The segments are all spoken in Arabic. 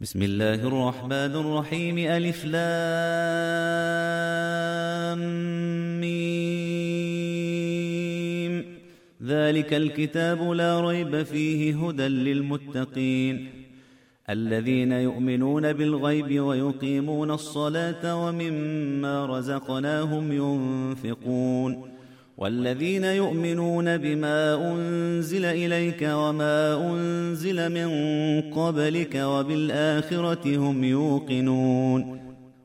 بسم الله الرحمن الرحيم. ألف لام ميم. ذلك الكتاب لا ريب فيه هدى للمتقين الذين يؤمنون بالغيب ويقيمون الصلاة ومما رزقناهم ينفقون والذين يؤمنون بما أنزل إليك وما أنزل من قبلك وبالآخرة هم يوقنون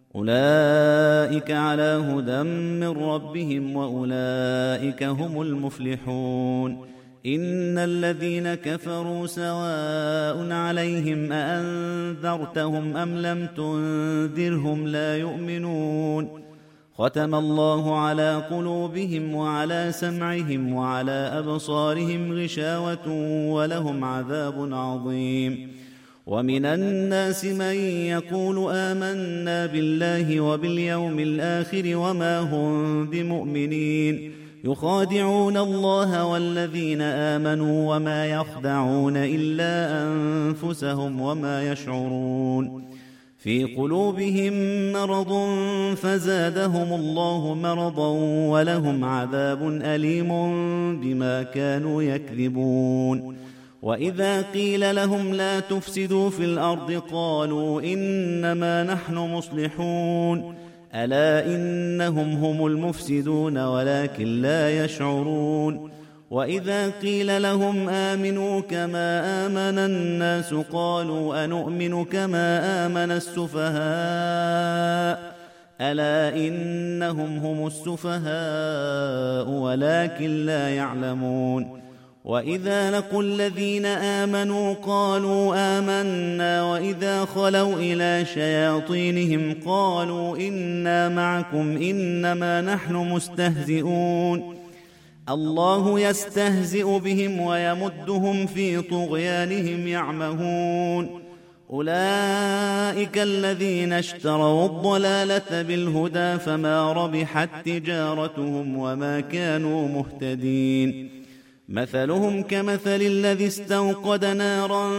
أولئك على هدى من ربهم وأولئك هم المفلحون. إن الذين كفروا سواء عليهم أأنذرتهم أم لم تنذرهم لا يؤمنون ختم الله على قلوبهم وعلى سمعهم وعلى أبصارهم غشاوة ولهم عذاب عظيم. ومن الناس من يقول آمنا بالله وباليوم الآخر وما هم بمؤمنين يخادعون الله والذين آمنوا وما يخدعون إلا أنفسهم وما يشعرون. في قلوبهم مرض فزادهم الله مرضا ولهم عذاب أليم بما كانوا يكذبون. وإذا قيل لهم لا تفسدوا في الأرض قالوا إنما نحن مصلحون ألا إنهم هم المفسدون ولكن لا يشعرون. وإذا قيل لهم آمنوا كما آمن الناس قالوا أنؤمن كما آمن السفهاء ألا إنهم هم السفهاء ولكن لا يعلمون. وإذا لقوا الذين آمنوا قالوا آمنا وإذا خلوا إلى شياطينهم قالوا إنا معكم إنما نحن مستهزئون الله يستهزئ بهم ويمدهم في طغيانهم يعمهون. أولئك الذين اشتروا الضلالة بالهدى فما ربحت تجارتهم وما كانوا مهتدين. مثلهم كمثل الذي استوقد نارا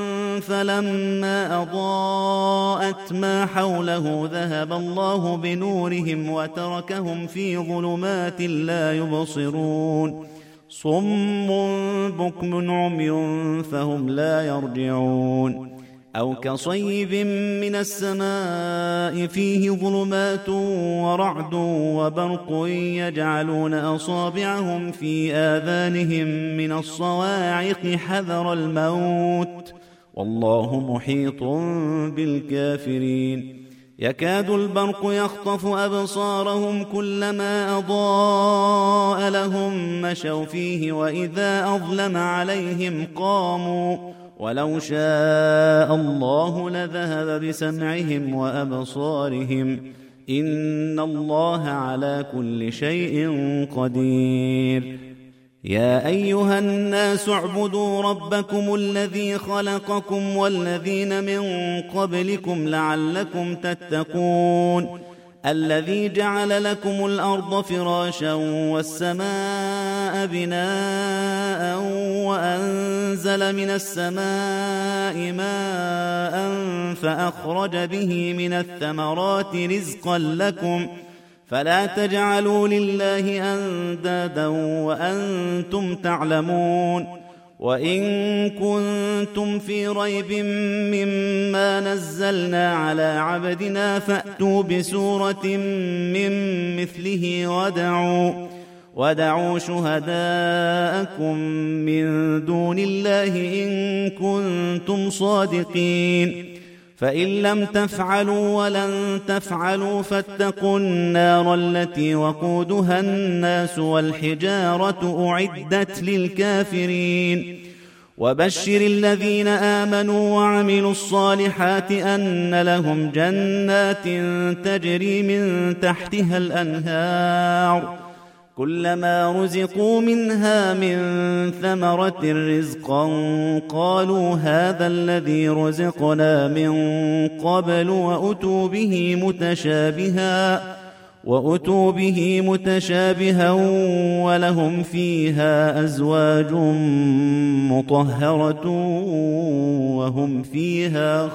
فلما أضاءت ما حوله ذهب الله بنورهم وتركهم في ظلمات لا يبصرون صم بكم عمي فهم لا يرجعون. أو كصيب من السماء فيه ظلمات ورعد وبرق يجعلون أصابعهم في آذانهم من الصواعق حذر الموت والله محيط بالكافرين. يكاد البرق يخطف أبصارهم كلما أضاء لهم مشوا فيه وإذا أظلم عليهم قاموا ولو شاء الله لذهب بسمعهم وأبصارهم إن الله على كل شيء قدير. يا أيها الناس اعبدوا ربكم الذي خلقكم والذين من قبلكم لعلكم تتقون الذي جعل لكم الأرض فراشا والسماء بناء وأنزل من السماء ماء فأخرج به من الثمرات رزقا لكم فلا تجعلوا لله أندادا وأنتم تعلمون. وإن كنتم في ريب مما نزلنا على عبدنا فأتوا بسورة من مثله ودعوا شهداءكم من دون الله إن كنتم صادقين فإن لم تفعلوا ولن تفعلوا فاتقوا النار التي وقودها الناس والحجارة أعدت للكافرين. وبشر الذين آمنوا وعملوا الصالحات أن لهم جنات تجري من تحتها الأنهار كلما رزقوا منها من ثمرة رزقا قالوا هذا الذي رزقنا من قبل وأتوا به متشابها وأتوا به متشابها ولهم فيها أزواج مطهرة وهم فيها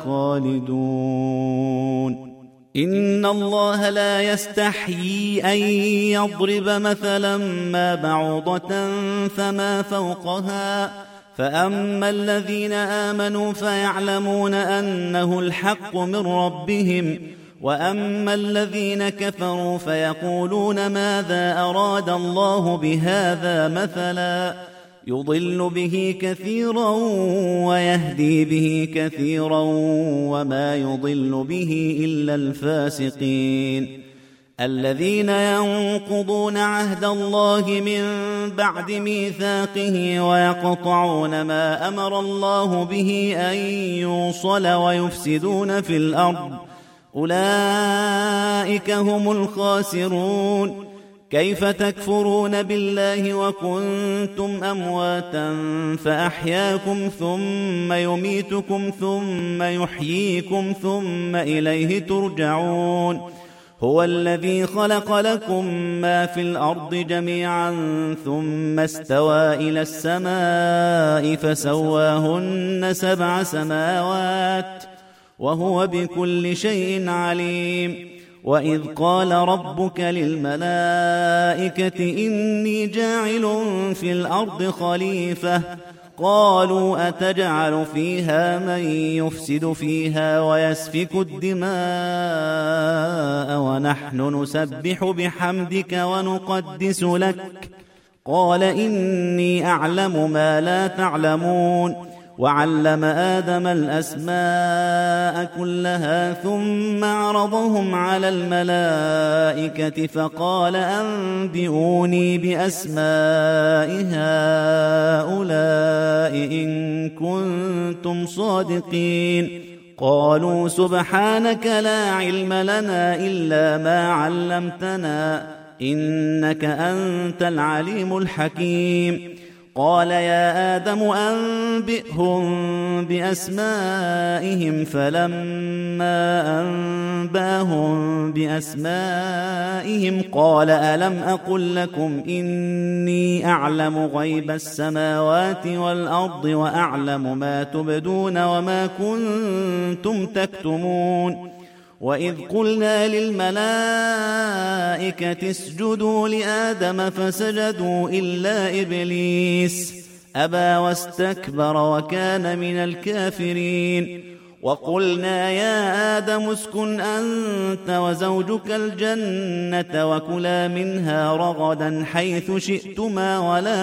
خالدون. إن الله لا يستحيي أن يضرب مثلا ما بعوضة فما فوقها، فأما الذين آمنوا فيعلمون أنه الحق من ربهم، وأما الذين كفروا فيقولون ماذا أراد الله بهذا مثلا، يضل به كثيرا ويهدي به كثيرا وما يضل به إلا الفاسقين. الذين ينقضون عهد الله من بعد ميثاقه ويقطعون ما أمر الله به أن يوصل ويفسدون في الأرض، أولئك هم الخاسرون. كيف تكفرون بالله وكنتم أمواتا فأحياكم ثم يميتكم ثم يحييكم ثم إليه ترجعون. هو الذي خلق لكم ما في الأرض جميعا ثم استوى إلى السماء فسواهن 7 سماوات وهو بكل شيء عليم. وإذ قال ربك للملائكة إني جاعل في الأرض خليفة، قالوا أتجعل فيها من يفسد فيها ويسفك الدماء ونحن نسبح بحمدك ونقدس لك، قال إني أعلم ما لا تعلمون. وعلم آدم الأسماء كلها ثم عرضهم على الملائكة فقال أنبئوني بأسماء هؤلاء إن كنتم صادقين. قالوا سبحانك لا علم لنا إلا ما علمتنا إنك أنت العليم الحكيم. قال يا آدم أنبئهم بأسمائهم، فلما أنباهم بأسمائهم قال ألم أقل لكم إني أعلم غيب السماوات والأرض وأعلم ما تبدون وما كنتم تكتمون. وإذ قلنا للملائكة اسجدوا لآدم فسجدوا إلا إبليس أبى واستكبر وكان من الكافرين. وقلنا يا آدم اسكن أنت وزوجك الجنة وكلا منها رغدا حيث شئتما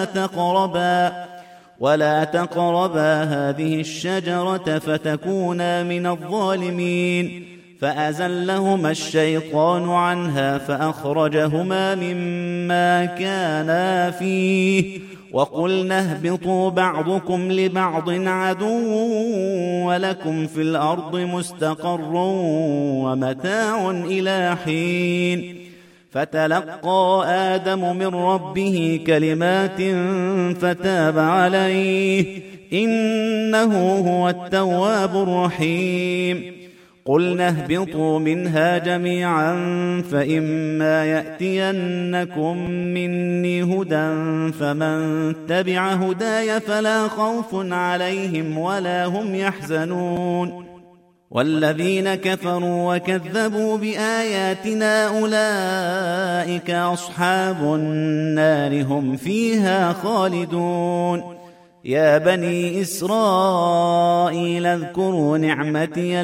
ولا تقربا هذه الشجرة فتكونا من الظالمين. فأزلهما الشيطان عنها فأخرجهما مما كانا فيه، وقلنا اهبطوا بعضكم لبعض عدو ولكم في الأرض مستقر ومتاع إلى حين. فتلقى آدم من ربه كلمات فتاب عليه إنه هو التواب الرحيم. قلنا اهبطوا منها جميعا فإما يأتينكم مني هدى فمن تبع هداي فلا خوف عليهم ولا هم يحزنون. والذين كفروا وكذبوا بآياتنا أولئك أصحاب النار هم فيها خالدون. يا بني إسرائيل اذكروا نعمتي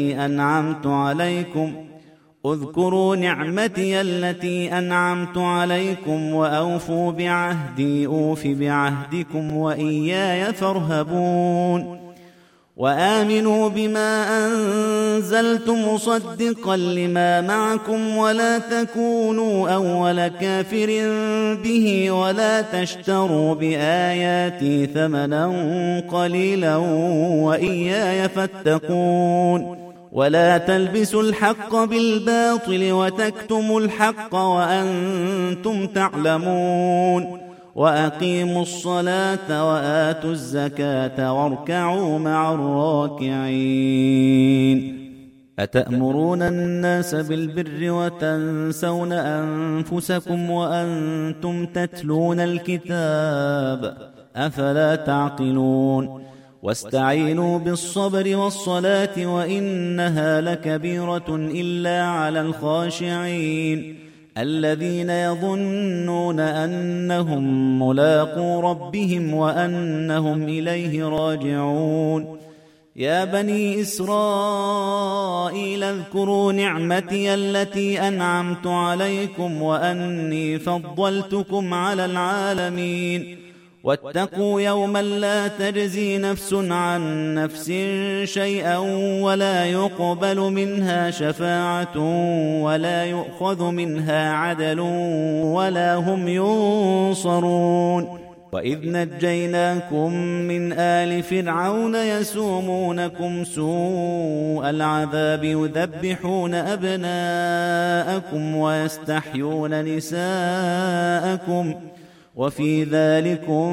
التي أنعمت عليكم وأوفوا بعهدي أوف بعهدكم وإياي فارهبون. وآمنوا بما أنزلت مصدقا لما معكم ولا تكونوا أول كافر به ولا تشتروا بآياتي ثمنا قليلا وإياي فاتقون. ولا تلبسوا الحق بالباطل وتكتموا الحق وأنتم تعلمون. وأقيموا الصلاة وآتوا الزكاة واركعوا مع الراكعين. أتأمرون الناس بالبر وتنسون أنفسكم وأنتم تتلون الكتاب أفلا تعقلون واستعينوا بالصبر والصلاة وإنها لكبيرة إلا على الخاشعين الذين يظنون أنهم ملاقو ربهم وأنهم إليه راجعون يا بني إسرائيل اذكروا نعمتي التي أنعمت عليكم وأني فضلتكم على العالمين واتقوا يوما لا تجزي نفس عن نفس شيئا ولا يقبل منها شفاعة ولا يؤخذ منها عدل ولا هم ينصرون وإذ نجيناكم من آل فرعون يسومونكم سوء العذاب يذبحون أبناءكم ويستحيون نساءكم وفي ذلكم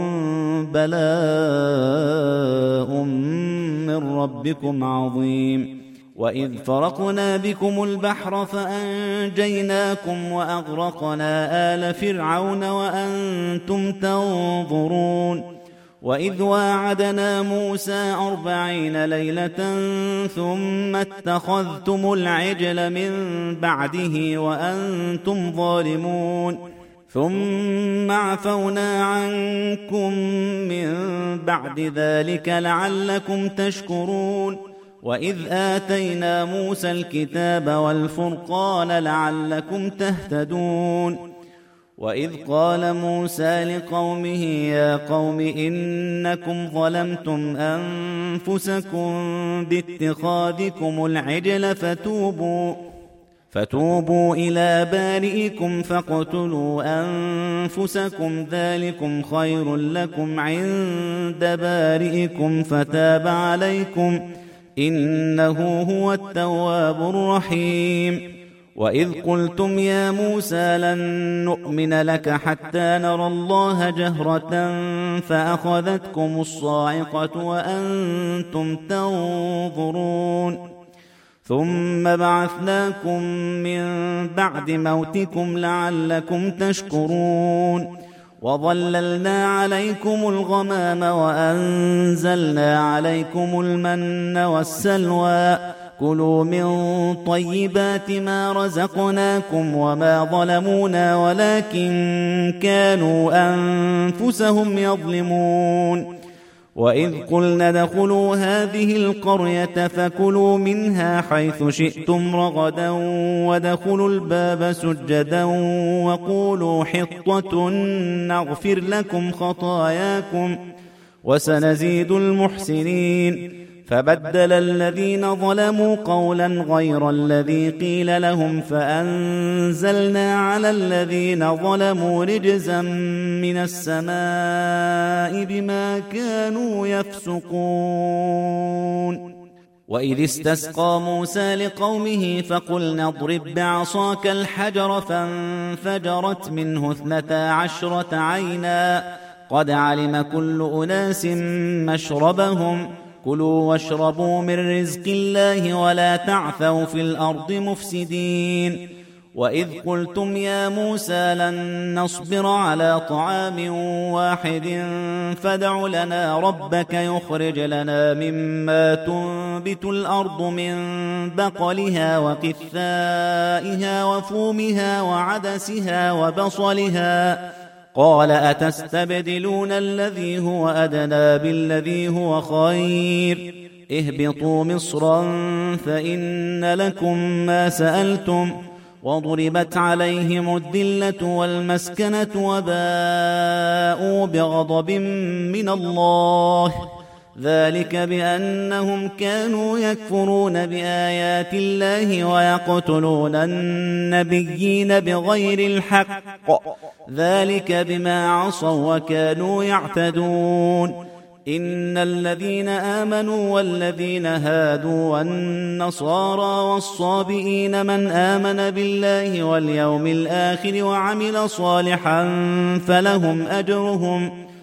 بلاء من ربكم عظيم وإذ فرقنا بكم البحر فأنجيناكم وأغرقنا آل فرعون وأنتم تنظرون وإذ واعدنا موسى 40 ليلة ثم اتخذتم العجل من بعده وأنتم ظالمون ثم عفونا عنكم من بعد ذلك لعلكم تشكرون وإذ آتينا موسى الكتاب والفرقان لعلكم تهتدون وإذ قال موسى لقومه يا قوم إنكم ظلمتم أنفسكم باتخاذكم العجل فتوبوا إلى بارئكم فاقتلوا أنفسكم ذلكم خير لكم عند بارئكم فتاب عليكم إنه هو التواب الرحيم وإذ قلتم يا موسى لن نؤمن لك حتى نرى الله جهرة فأخذتكم الصاعقة وأنتم تنظرون ثم بعثناكم من بعد موتكم لعلكم تشكرون وظللنا عليكم الغمام وأنزلنا عليكم المن والسلوى كلوا من طيبات ما رزقناكم وما ظلمونا ولكن كانوا أنفسهم يظلمون وإذ قلنا ادخلوا هذه القرية فكلوا منها حيث شئتم رغدا وادخلوا الباب سجدا وقولوا حطة نغفر لكم خطاياكم وسنزيد المحسنين فبدل الذين ظلموا قولا غير الذي قيل لهم فأنزلنا على الذين ظلموا رجزا من السماء بما كانوا يفسقون وإذ استسقى موسى لقومه فقلنا اضرب بعصاك الحجر فانفجرت منه 12 عينا قد علم كل أناس مشربهم كلوا واشربوا من رزق الله ولا تعثوا في الأرض مفسدين وإذ قلتم يا موسى لن نصبر على طعام واحد فادع لنا ربك يخرج لنا مما تنبت الأرض من بقلها وقثائها وفومها وعدسها وبصلها قال أتستبدلون الذي هو أدنى بالذي هو خير اهبطوا مصرا فإن لكم ما سألتم وضربت عليهم الذلة والمسكنة وباءوا بغضب من الله ذلك بأنهم كانوا يكفرون بآيات الله ويقتلون النبيين بغير الحق ذلك بما عصوا وكانوا يعتدون إن الذين آمنوا والذين هادوا والنصارى والصابئين من آمن بالله واليوم الآخر وعمل صالحا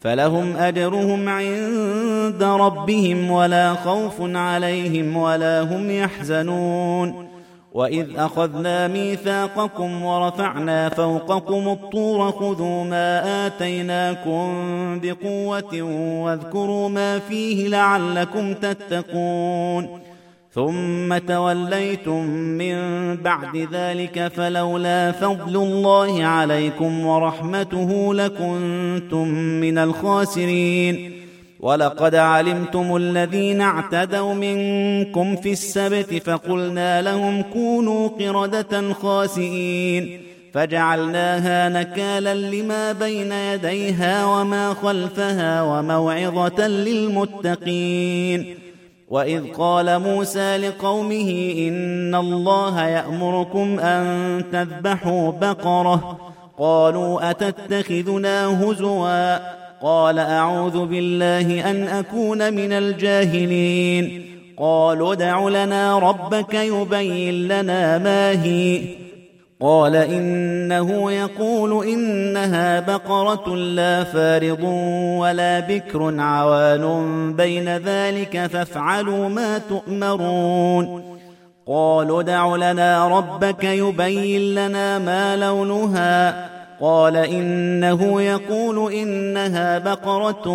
فلهم أجرهم عند ربهم ولا خوف عليهم ولا هم يحزنون. وإذ أخذنا ميثاقكم ورفعنا فوقكم الطور خذوا ما آتيناكم بقوة واذكروا ما فيه لعلكم تتقون. ثم توليتم من بعد ذلك فلولا فضل الله عليكم ورحمته لكنتم من الخاسرين. ولقد علمتم الذين اعتدوا منكم في السبت فقلنا لهم كونوا قردة خاسئين فجعلناها نكالا لما بين يديها وما خلفها وموعظة للمتقين. وإذ قال موسى لقومه إن الله يأمركم أن تذبحوا بقرة قالوا أتتخذنا هزوا قال أعوذ بالله أن أكون من الجاهلين. قالوا ادع لنا ربك يبين لنا ما هي قال إنه يقول إنها بقرة لا فارض ولا بكر عوان بين ذلك فافعلوا ما تؤمرون. قالوا ادع لنا ربك يبين لنا ما لونها قال إنه يقول إنها بقرة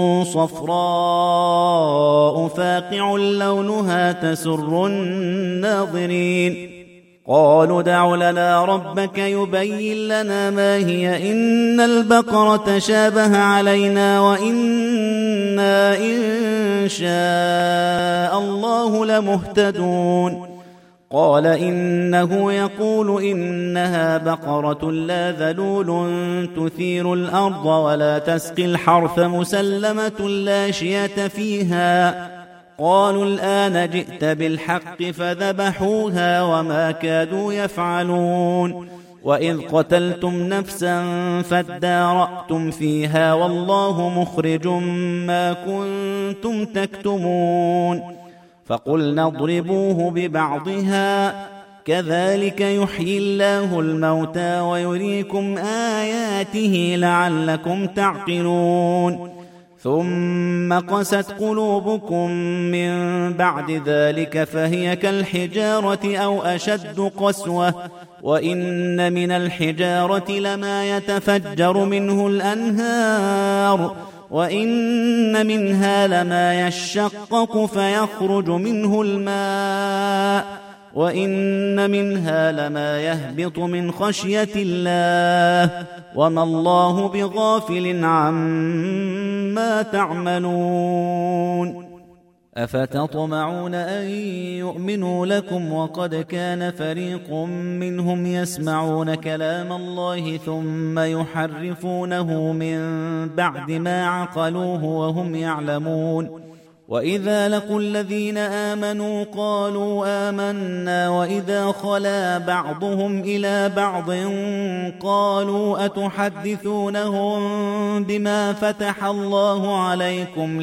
صفراء فاقع لونها تسر الناظرين. قالوا ادع لنا ربك يبين لنا ما هي إن البقرة شابه علينا وإنا إن شاء الله لمهتدون. قال إنه يقول إنها بقرة لا ذلول تثير الأرض ولا تسقي الحرث مسلمة لا شية فيها. قالوا الآن جئت بالحق فذبحوها وما كادوا يفعلون. وإذ قتلتم نفسا فادارأتم فيها والله مخرج ما كنتم تكتمون. فقلنا اضربوه ببعضها كذلك يحيي الله الموتى ويريكم آياته لعلكم تعقلون. ثم قست قلوبكم من بعد ذلك فهي كالحجارة أو أشد قسوة وإن من الحجارة لما يتفجر منه الأنهار وإن منها لما يشقق فيخرج منه الماء وإن منها لما يهبط من خشية الله وما الله بغافل عما تعملون. أفتطمعون أن يؤمنوا لكم وقد كان فريق منهم يسمعون كلام الله ثم يحرفونه من بعد ما عقلوه وهم يعلمون. وإذا لقوا الذين آمنوا قالوا آمنا وإذا خلا بعضهم إلى بعض قالوا أتحدثونهم بما فتح الله عليكم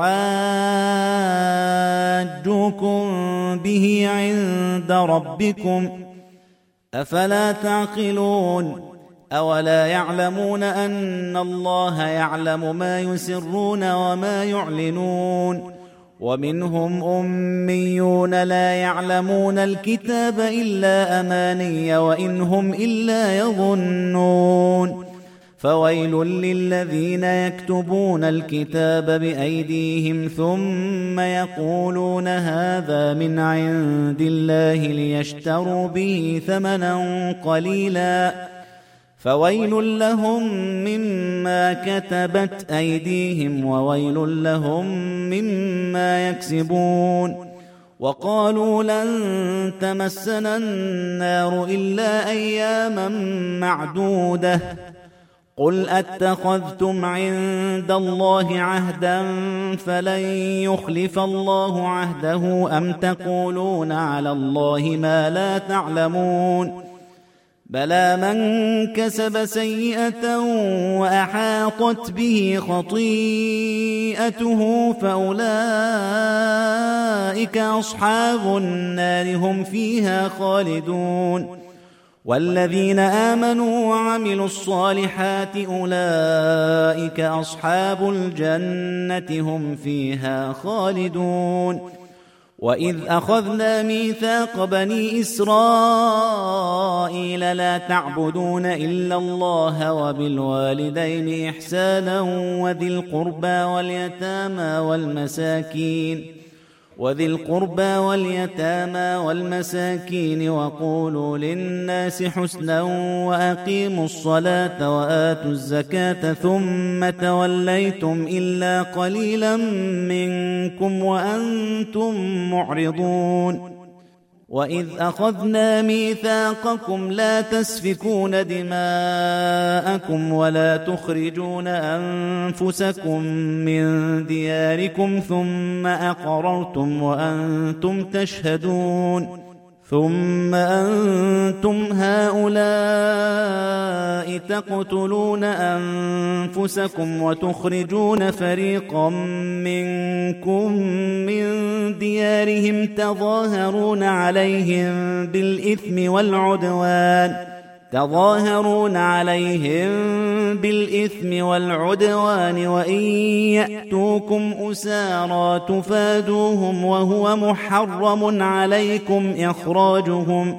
ليحاجوكم به عند ربكم أفلا تعقلون. أولا يعلمون أن الله يعلم ما يسرون وما يعلنون. ومنهم أميون لا يعلمون الكتاب إلا أماني وإن هم إلا يظنون. فويل للذين يكتبون الكتاب بأيديهم ثم يقولون هذا من عند الله ليشتروا به ثمنا قليلا فويل لهم مما كتبت أيديهم وويل لهم مما يكسبون. وقالوا لن تمسنا النار إلا أياما معدودة قل أتخذتم عند الله عهدا فلن يخلف الله عهده أم تقولون على الله ما لا تعلمون. بلى من كسب سيئة وأحاطت به خطيئته فأولئك أصحاب النار هم فيها خالدون. والذين آمنوا وعملوا الصالحات أولئك أصحاب الجنة هم فيها خالدون. وإذ أخذنا ميثاق بني إسرائيل لا تعبدون إلا الله وبالوالدين إحسانا وذي القربى واليتامى والمساكين وقولوا للناس حسنا وأقيموا الصلاة وآتوا الزكاة ثم توليتم إلا قليلا منكم وأنتم معرضون. وإذ أخذنا ميثاقكم لا تسفكون دماءكم ولا تخرجون أنفسكم من دياركم ثم أقررتم وأنتم تشهدون. ثم أنتم هؤلاء تقتلون أنفسكم وتخرجون فريقا منكم من ديارهم تظاهرون عليهم بالإثم والعدوان وإن يأتوكم أسارى تفادوهم وهو محرم عليكم إخراجهم.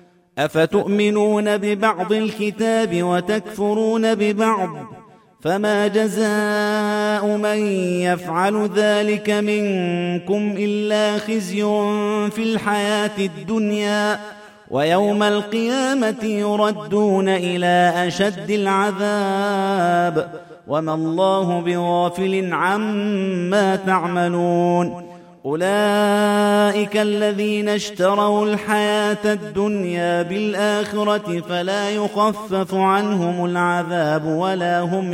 أفتؤمنون ببعض الكتاب وتكفرون ببعض؟ فما جزاء من يفعل ذلك منكم إلا خزي في الحياة الدنيا ويوم القيامة يردون إلى أشد العذاب وما الله بغافل عما تعملون. أولئك الذين اشتروا الحياة الدنيا بالآخرة فلا يخفف عنهم العذاب ولا هم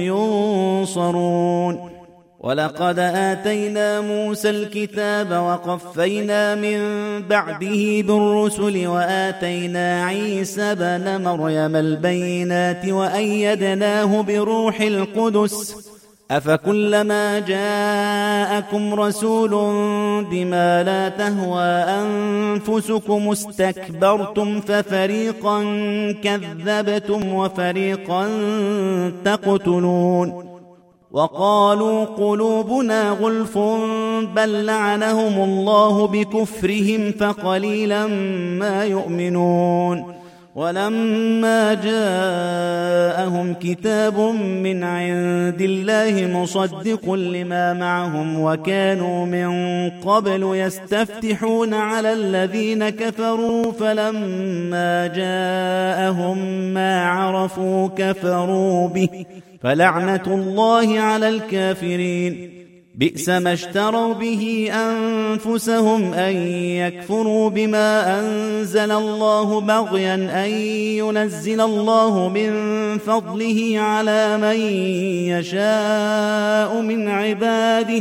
ينصرون. ولقد آتينا موسى الكتاب وقفينا من بعده بالرسل وآتينا عيسى بن مريم البينات وأيدناه بروح القدس. أفكلما جاءكم رسول بما لا تهوى أنفسكم استكبرتم ففريقا كذبتم وفريقا تقتلون. وقالوا قلوبنا غلف بل لعنهم الله بكفرهم فقليلا ما يؤمنون. ولما جاءهم كتاب من عند الله مصدق لما معهم وكانوا من قبل يستفتحون على الذين كفروا فلما جاءهم ما عرفوا كفروا به فلعنة الله على الكافرين. بئس ما اشتروا به أنفسهم أن يكفروا بما أنزل الله بغيا أن ينزل الله من فضله على من يشاء من عباده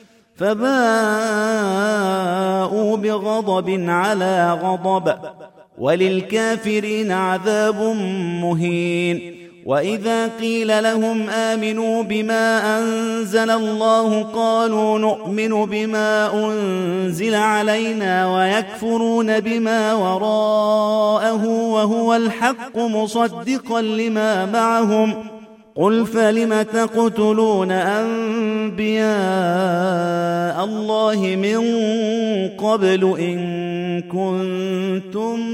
فباءوا بغضب على غضب وللكافرين عذاب مهين. وإذا قيل لهم آمنوا بما أنزل الله قالوا نؤمن بما أنزل علينا ويكفرون بما وراءه وهو الحق مصدقا لما معهم. قل فلم تقتلون أنبياء الله من قبل إن كنتم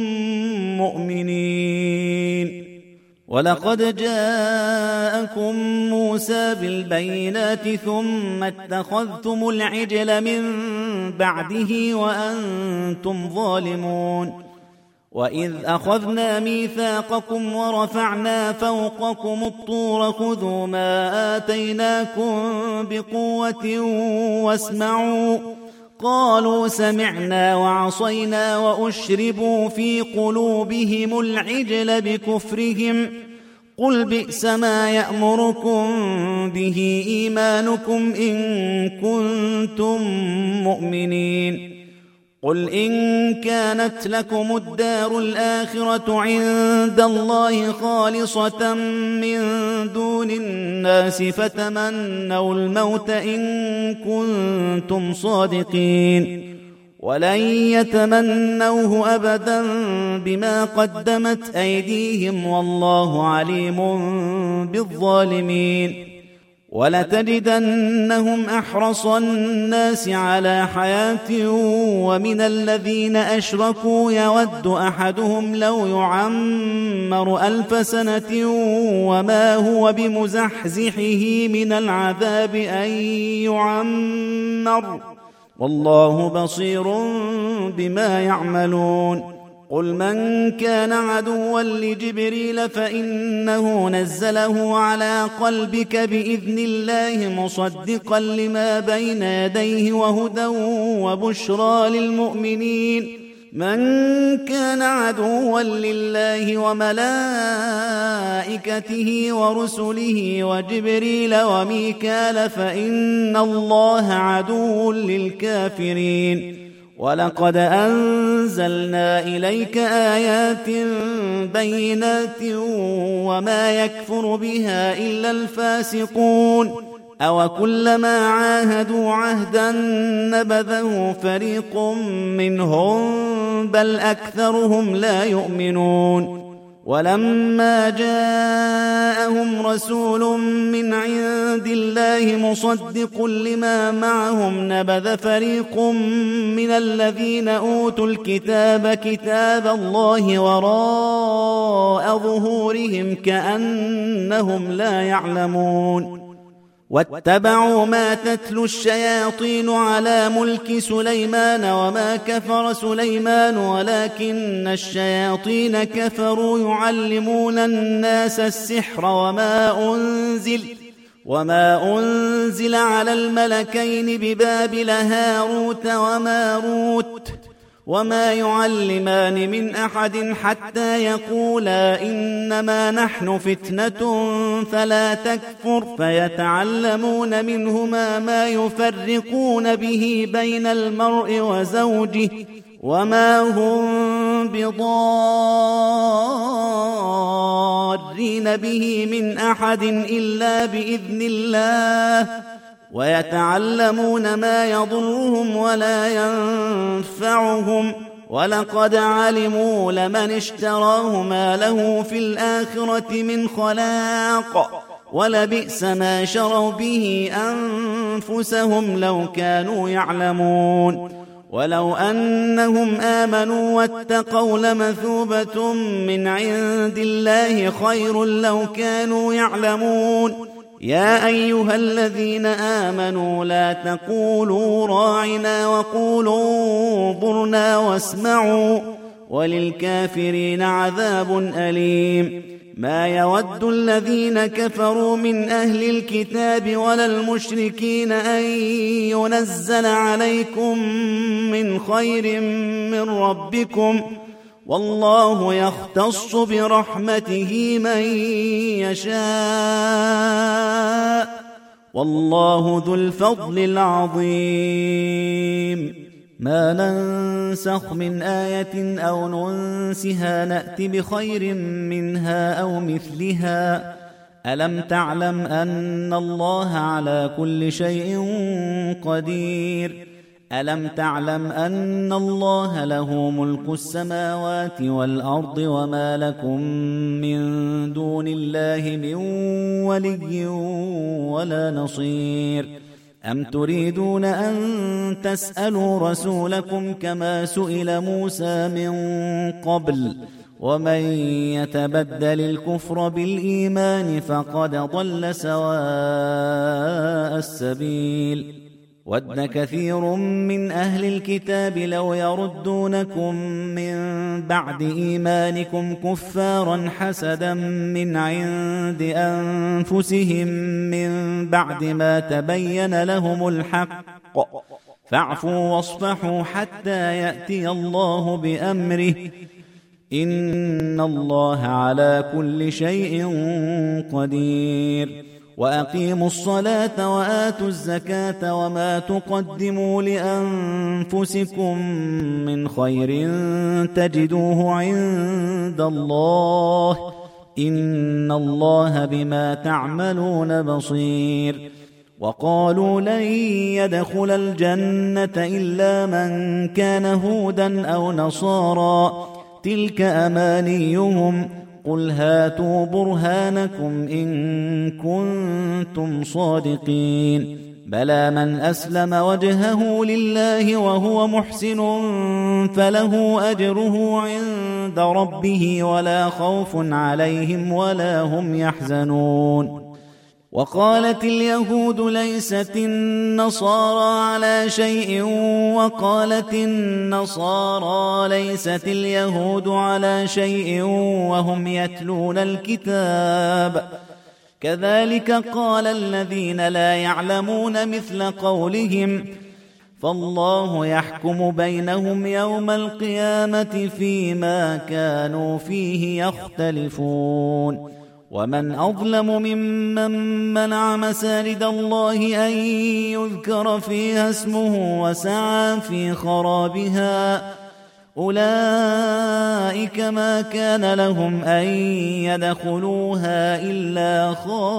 مؤمنين. ولقد جاءكم موسى بالبينات ثم اتخذتم العجل من بعده وأنتم ظالمون. وإذ أخذنا ميثاقكم ورفعنا فوقكم الطور خذوا ما آتيناكم بقوة واسمعوا قالوا سمعنا وعصينا وأشربوا في قلوبهم العجل بكفرهم. قل بئس ما يأمركم به إيمانكم إن كنتم مؤمنين. قل إن كانت لكم الدار الآخرة عند الله خالصة من دون الناس فتمنوا الموت إن كنتم صادقين. ولن يتمنوه أبدا بما قدمت أيديهم والله عليم بالظالمين. ولتجدنهم أحرص الناس على حياة ومن الذين أشركوا يود أحدهم لو يعمر 1000 سنة وما هو بمزحزحه من العذاب أن يعمر والله بصير بما يعملون. قل من كان عدوا لجبريل فإنه نزله على قلبك بإذن الله مصدقا لما بين يديه وهدى وبشرى للمؤمنين. من كان عدوا لله وملائكته ورسله وجبريل وميكال فإن الله عدو للكافرين. ولقد أنزلنا إليك آيات بينات وما يكفر بها إلا الفاسقون. أوكلما عاهدوا عهدا نبذه فريق منهم بل أكثرهم لا يؤمنون. ولما جاءهم رسول من عند الله مصدق لما معهم نبذ فريق من الذين أوتوا الكتاب كتاب الله وراء ظهورهم كأنهم لا يعلمون. واتبعوا ما تتلو الشياطين على ملك سليمان وما كفر سليمان ولكن الشياطين كفروا يعلمون الناس السحر وما أنزل على الملكين ببابل هاروت وماروت وما يعلمان من أحد حتى يقولا إنما نحن فتنة فلا تكفر فيتعلمون منهما ما يفرقون به بين المرء وزوجه وما هم بضارين به من أحد إلا بإذن الله ويتعلمون ما يضرهم ولا ينفعهم ولقد علموا لمن اشتراه ما له في الآخرة من خلاق ولبئس ما شروا به أنفسهم لو كانوا يعلمون. ولو أنهم آمنوا واتقوا لمثوبة من عند الله خير لو كانوا يعلمون. يا أيها الذين آمنوا لا تقولوا راعنا وقولوا انظرنا واسمعوا وللكافرين عذاب أليم. ما يود الذين كفروا من أهل الكتاب ولا المشركين أن ينزل عليكم من خير من ربكم والله يختص برحمته من يشاء والله ذو الفضل العظيم. ما ننسخ من آية أو ننسها نأت بخير منها أو مثلها. ألم تعلم أن الله على كل شيء قدير. ألم تعلم أن الله له ملك السماوات والأرض وما لكم من دون الله من ولي ولا نصير. أم تريدون أن تسألوا رسولكم كما سئل موسى من قبل ومن يتبدل الكفر بالإيمان فقد ضل سواء السبيل. ود كثير من أهل الكتاب لو يردونكم من بعد إيمانكم كفارا حسدا من عند أنفسهم من بعد ما تبين لهم الحق فاعفوا واصفحوا حتى يأتي الله بأمره إن الله على كل شيء قدير. وأقيموا الصلاة وآتوا الزكاة وما تقدموا لأنفسكم من خير تجدوه عند الله إن الله بما تعملون بصير. وقالوا لن يدخل الجنة إلا من كان هودا أو نصارى تلك أمانيهم قل هاتوا برهانكم إن كنتم صادقين بلى من أسلم وجهه لله وهو محسن فله أجره عند ربه ولا خوف عليهم ولا هم يحزنون وقالت اليهود ليست النصارى على شيء وقالت النصارى ليست اليهود على شيء وهم يتلون الكتاب كذلك قال الذين لا يعلمون مثل قولهم فالله يحكم بينهم يوم القيامة فيما كانوا فيه يختلفون ومن أظلم ممن منع مساجد الله أن يذكر فيها اسمه وسعى في خرابها أولئك ما كان لهم أن يدخلوها إلا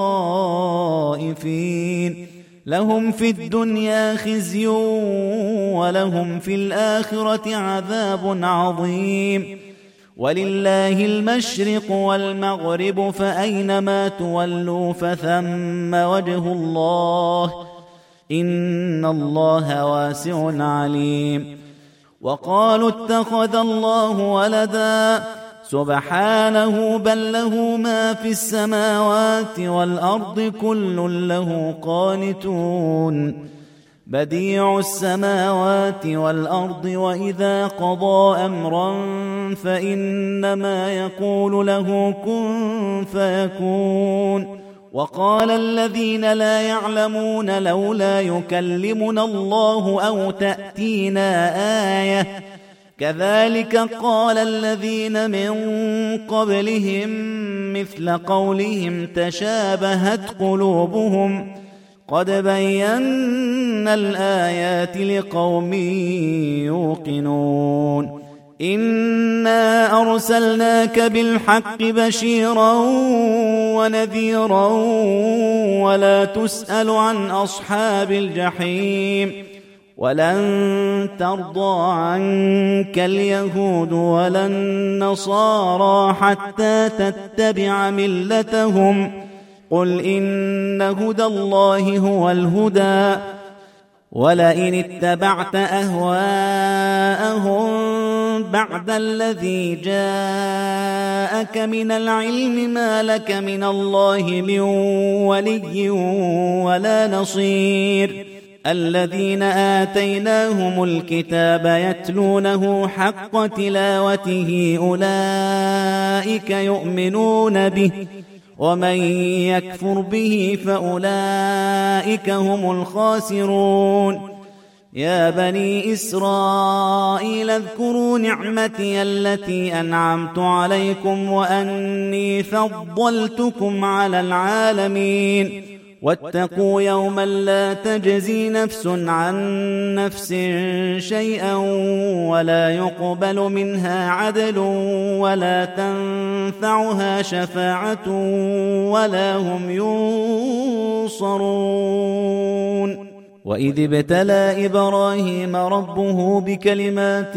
خائفين لهم في الدنيا خزي ولهم في الآخرة عذاب عظيم ولله المشرق والمغرب فأينما تولوا فثم وجه الله إن الله واسع عليم وقالوا اتخذ الله ولدا سبحانه بل له ما في السماوات والأرض كل له قانتون بديع السماوات والأرض وإذا قضى أمرا فإنما يقول له كن فيكون وقال الذين لا يعلمون لولا يكلمنا الله أو تأتينا آية كذلك قال الذين من قبلهم مثل قولهم تشابهت قلوبهم قد بينا الآيات لقوم يوقنون إنا أرسلناك بالحق بشيرا ونذيرا ولا تسأل عن أصحاب الجحيم ولن ترضى عنك اليهود ولا النصارى حتى تتبع ملتهم قل إن هدى الله هو الهدى ولئن اتبعت أهواءهم بعد الذي جاءك من العلم ما لك من الله من ولي ولا نصير الذين آتيناهم الكتاب يتلونه حق تلاوته أولئك يؤمنون به ومن يكفر به فأولئك هم الخاسرون يا بني إسرائيل اذكروا نعمتي التي أنعمت عليكم وأني فضلتكم على العالمين واتقوا يوما لا تجزي نفس عن نفس شيئا ولا يقبل منها عدل ولا تنفعها شفاعة ولا هم ينصرون وإذ ابتلى إبراهيم ربه بكلمات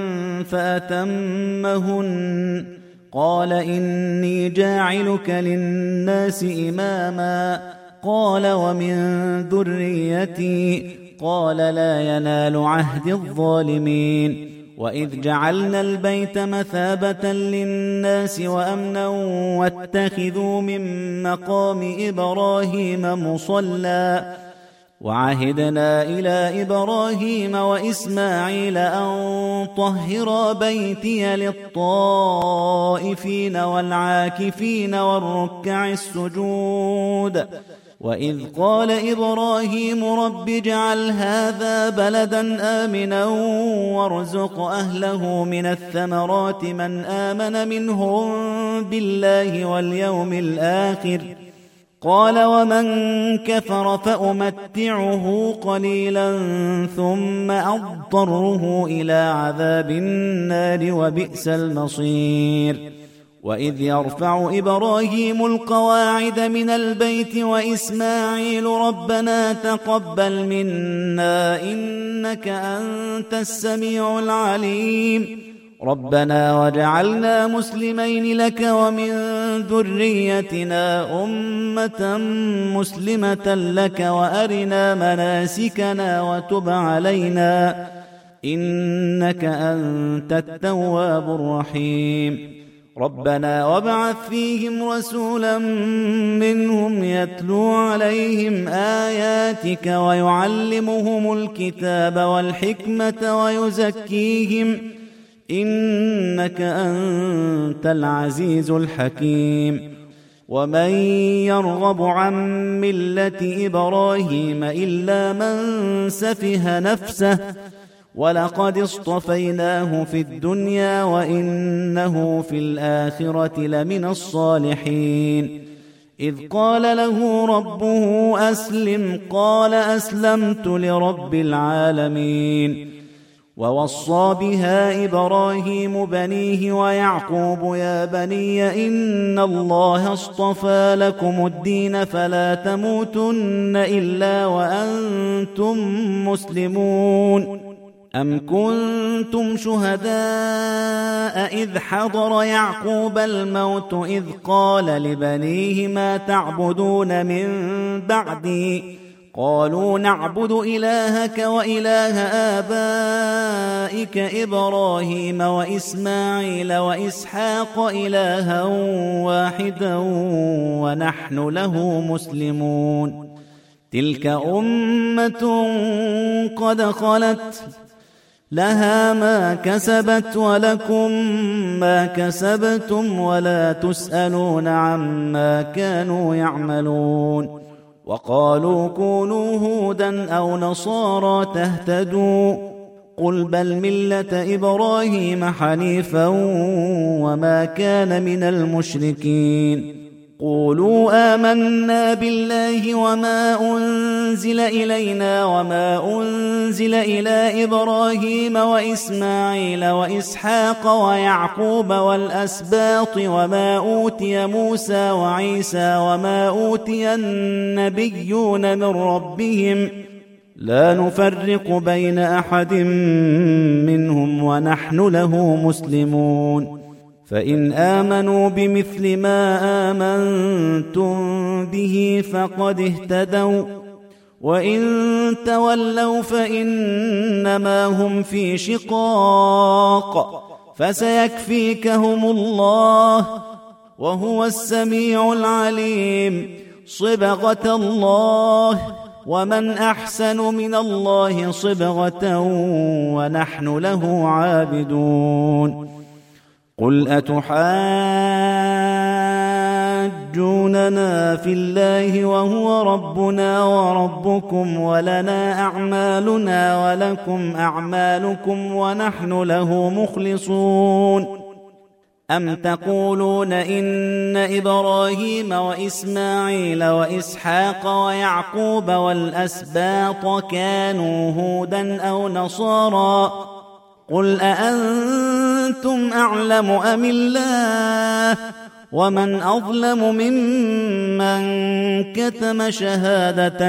فأتمهن قال إني جاعلك للناس إماما قال ومن ذريتي قال لا ينال عهد الظالمين وإذ جعلنا البيت مثابة للناس وأمنا واتخذوا من مقام إبراهيم مصلى وعهدنا إلى إبراهيم وإسماعيل أن طهرا بيتي للطائفين والعاكفين والركع السجود وإذ قال إبراهيم رب اجعل هذا بلدا آمنا وارزق أهله من الثمرات من آمن منهم بالله واليوم الآخر قال ومن كفر فأمتعه قليلا ثم أضطره إلى عذاب النار وبئس المصير وإذ يرفع إبراهيم القواعد من البيت وإسماعيل ربنا تقبل منا إنك أنت السميع العليم ربنا واجعلنا مسلمين لك ومن ذريتنا أمة مسلمة لك وأرنا مناسكنا وتب علينا إنك أنت التواب الرحيم ربنا وابعث فيهم رسولا منهم يتلو عليهم آياتك ويعلمهم الكتاب والحكمة ويزكيهم إنك أنت العزيز الحكيم ومن يرغب عن ملة إبراهيم إلا من سفه نفسه ولقد اصطفيناه في الدنيا وإنه في الآخرة لمن الصالحين إذ قال له ربه أسلم قال أسلمت لرب العالمين ووصى بها إبراهيم بنيه ويعقوب يا بني إن الله اصطفى لكم الدين فلا تموتن إلا وأنتم مسلمون أم كنتم شهداء إذ حضر يعقوب الموت إذ قال لبنيه ما تعبدون من بعدي قالوا نعبد إلهك وإله آبائك إبراهيم وإسماعيل وإسحاق إلها واحدا ونحن له مسلمون تلك أمة قد خلت لها ما كسبت ولكم ما كسبتم ولا تسألون عما كانوا يعملون وقالوا كونوا هودا أو نصارى تهتدوا قل بل ملة إبراهيم حنيفا وما كان من المشركين قولوا آمنا بالله وما أنزل إلينا وما أنزل إلى إبراهيم وإسماعيل وإسحاق ويعقوب والأسباط وما أوتي موسى وعيسى وما أوتي النبيون من ربهم لا نفرق بين أحد منهم ونحن له مسلمون فإن آمنوا بمثل ما آمنتم به فقد اهتدوا وإن تولوا فإنما هم في شقاق فسيكفيكهم الله وهو السميع العليم صبغة الله ومن أحسن من الله صبغة ونحن له عابدون قل أتحاجوننا في الله وهو ربنا وربكم ولنا أعمالنا ولكم أعمالكم ونحن له مخلصون أم تقولون إن إبراهيم وإسماعيل وإسحاق ويعقوب والأسباط كانوا هودا أو نصارى قل أأنتم أعلم أم الله ومن أظلم ممن كتم شهادة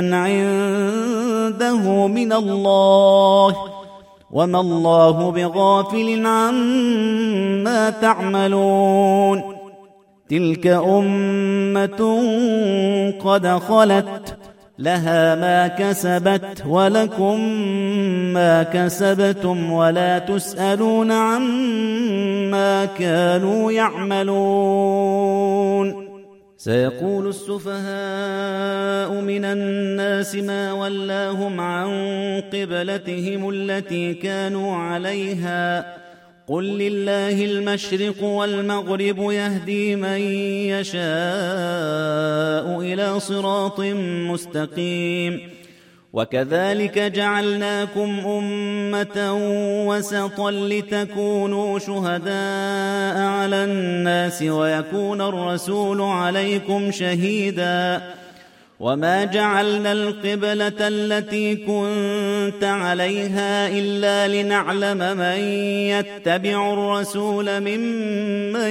عنده من الله وما الله بغافل عما تعملون تلك أمة قد خلت لها ما كسبت ولكم ما كسبتم ولا تسألون عما كانوا يعملون سيقول السفهاء من الناس ما ولاهم عن قبلتهم التي كانوا عليها قل لله المشرق والمغرب يهدي من يشاء إلى صراط مستقيم وكذلك جعلناكم أمة وسطا لتكونوا شهداء على الناس ويكون الرسول عليكم شهيدا وما جعلنا القبلة التي كنت عليها إلا لنعلم من يتبع الرسول ممن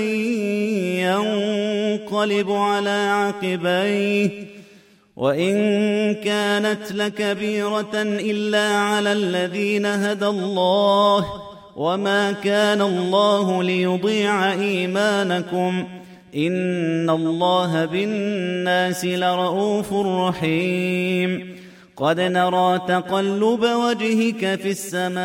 ينقلب على عقبيه وإن كانت لكبيرة إلا على الذين هدى الله وما كان الله ليضيع إيمانكم إن الله بالناس لرؤوف رحيم قد نرى تقلب وجهك في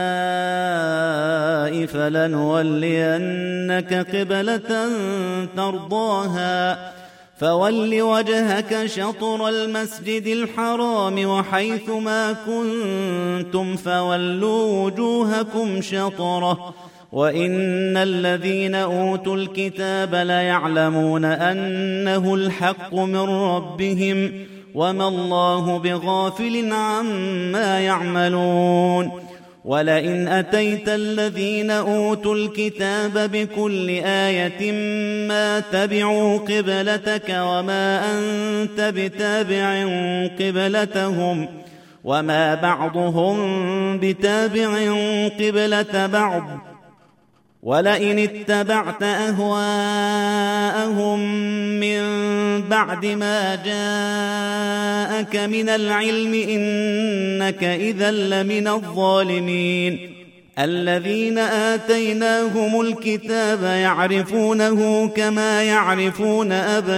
السماء فلنولينك قبلة ترضاها فول وجهك شطر المسجد الحرام وحيث ما كنتم فولوا وجوهكم شطره وإن الذين أوتوا الكتاب ليعلمون أنه الحق من ربهم وما الله بغافل عما يعملون ولئن أتيت الذين أوتوا الكتاب بكل آية ما تبعوا قبلتك وما أنت بتابع قبلتهم وما بعضهم بتابع قبلة بعض ولئن اتبعت أهواءهم من بعد ما جاءك من العلم إنك إذا لمن الظالمين الذين آتيناهم الكتاب يعرفونه كما يعرفون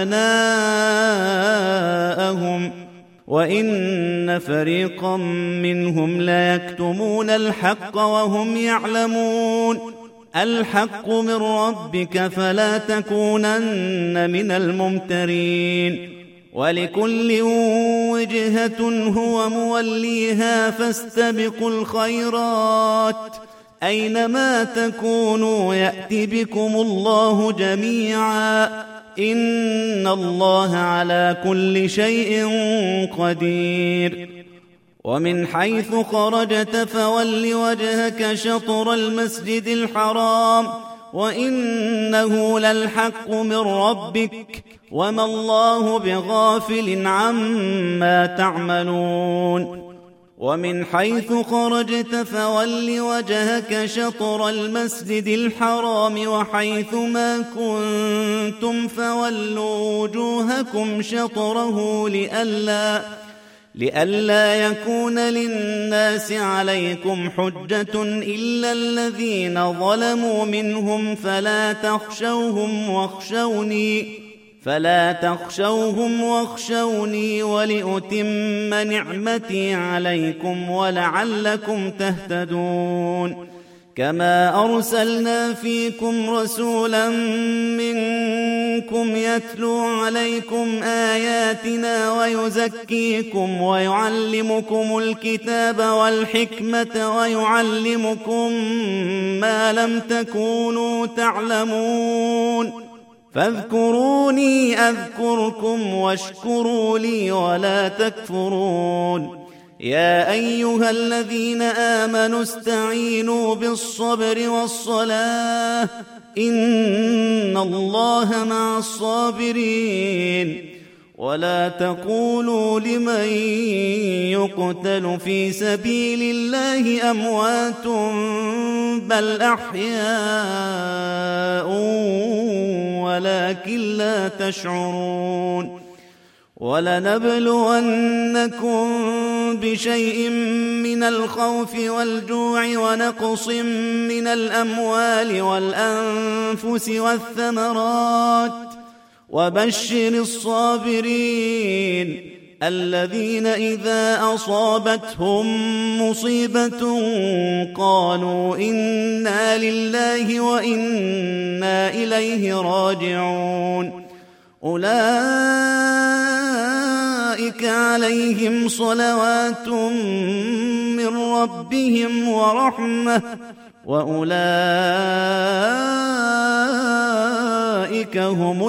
أبناءهم وإن فريقا منهم ليكتمون الحق وهم يعلمون الحق من ربك فلا تكونن من الممترين ولكل وجهة هو موليها فاستبقوا الخيرات أينما تكونوا يأتي بكم الله جميعا إن الله على كل شيء قدير ومن حيث خرجت فول وجهك شطر المسجد الحرام وإنه للحق من ربك وما الله بغافل عما تعملون ومن حيث خرجت فول وجهك شطر المسجد الحرام وحيث ما كنتم فولوا وجوهكم شطره لئلا يكون للناس عليكم حجة إلا الذين ظلموا منهم فلا تخشوهم واخشوني ولأتم نعمتي عليكم ولعلكم تهتدون كما أرسلنا فيكم رسولا منكم يتلو عليكم آياتنا ويزكيكم ويعلمكم الكتاب والحكمة ويعلمكم ما لم تكونوا تعلمون فاذكروني أذكركم واشكروا لي ولا تكفرون يا أيها الذين آمنوا استعينوا بالصبر والصلاة إن الله مع الصابرين ولا تقولوا لمن يقتل في سبيل الله أموات بل أحياء ولكن لا تشعرون ولنبلونكم بشيء من الخوف والجوع ونقص من الأموال والأنفس والثمرات وبشر الصابرين الذين إذا أصابتهم مصيبة قالوا إنا لله وإنا إليه راجعون أولئك عليهم صلوات من ربهم ورحمة وأولئك هم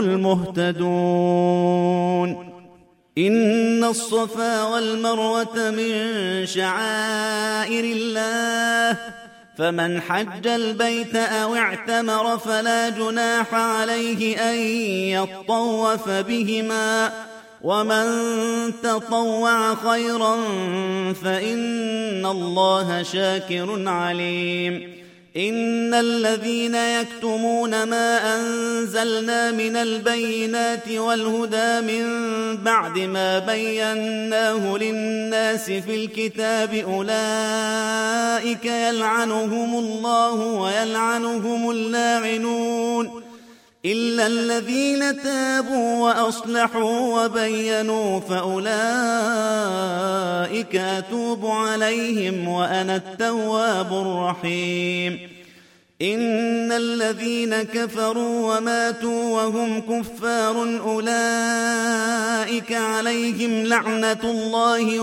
المهتدون إن الصفا والمروة من شعائر الله فمن حج البيت أو اعتمر فلا جناح عليه أن يطوف بهما ومن تطوع خيرا فإن الله شاكر عليم. إن الذين يكتمون ما أنزلنا من البينات والهدى من بعد ما بيناه للناس في الكتاب أولئك يلعنهم الله ويلعنهم اللاعنون إلا الذين تابوا وأصلحوا وبينوا فأولئك أتوب عليهم وأنا التواب الرحيم. إن الذين كفروا وماتوا وهم كفار أولئك عليهم لعنة الله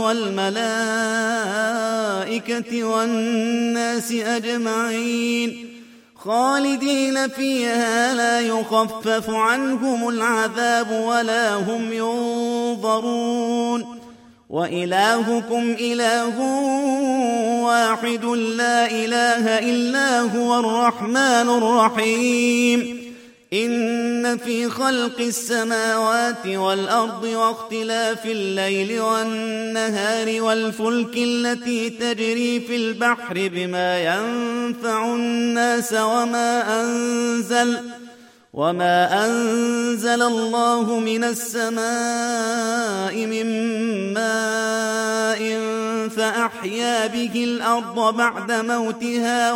والملائكة والناس أجمعين خالدين فيها لا يخفف عنهم العذاب ولا هم ينظرون. وإلهكم إله واحد لا إله إلا هو الرحمن الرحيم. إن في خلق السماوات والأرض واختلاف الليل والنهار والفلك التي تجري في البحر بما ينفع الناس وما أنزل الله من السماء من ماء فأحيا به الأرض بعد موتها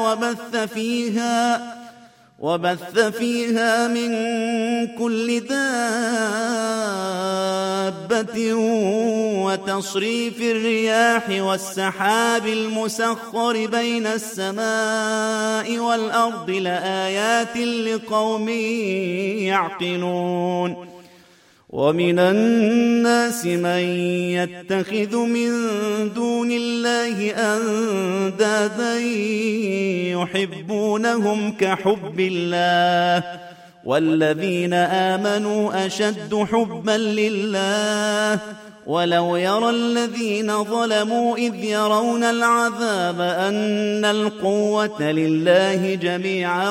وبث فيها من كل دابة وتصريف الرياح والسحاب المسخر بين السماء والأرض لآيات لقوم يعقلون. ومن الناس من يتخذ من دون الله أندادا يحبونهم كحب الله والذين آمنوا أشد حبا لله ولو يرى الذين ظلموا إذ يرون العذاب أن القوة لله جميعا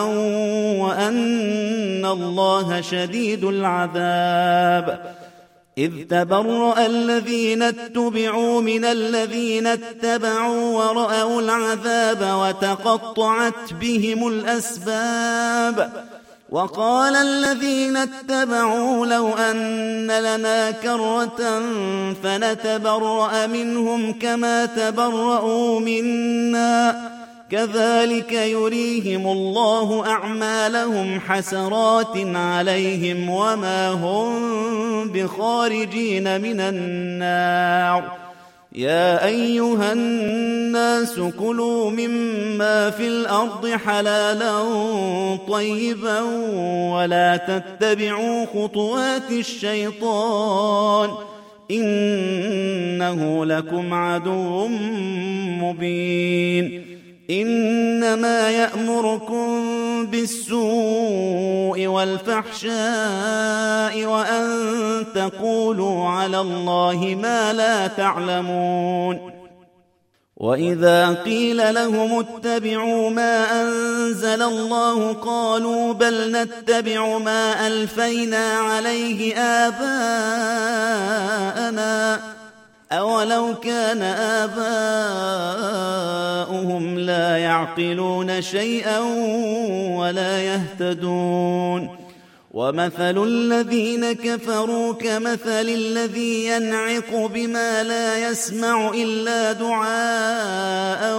وأن الله شديد العذاب. إذ تبرأ الذين اتبعوا من الذين اتبعوا ورأوا العذاب وتقطعت بهم الأسباب. وقال الذين اتبعوا لو أن لنا كرة فنتبرأ منهم كما تبرأوا منا كذلك يريهم الله أعمالهم حسرات عليهم وما هم بخارجين من النار. يا أيها الناس كلوا مما في الأرض حلالا طيبا ولا تتبعوا خطوات الشيطان إنه لكم عدو مبين. إنما يأمركم بالسوء والفحشاء وأن تقولوا على الله ما لا تعلمون. وإذا قيل لهم اتبعوا ما أنزل الله قالوا بل نتبع ما ألفينا عليه آباءنا أولو كان آباؤهم لا يعقلون شيئا ولا يهتدون. ومثل الذين كفروا كمثل الذي ينعق بما لا يسمع إلا دعاء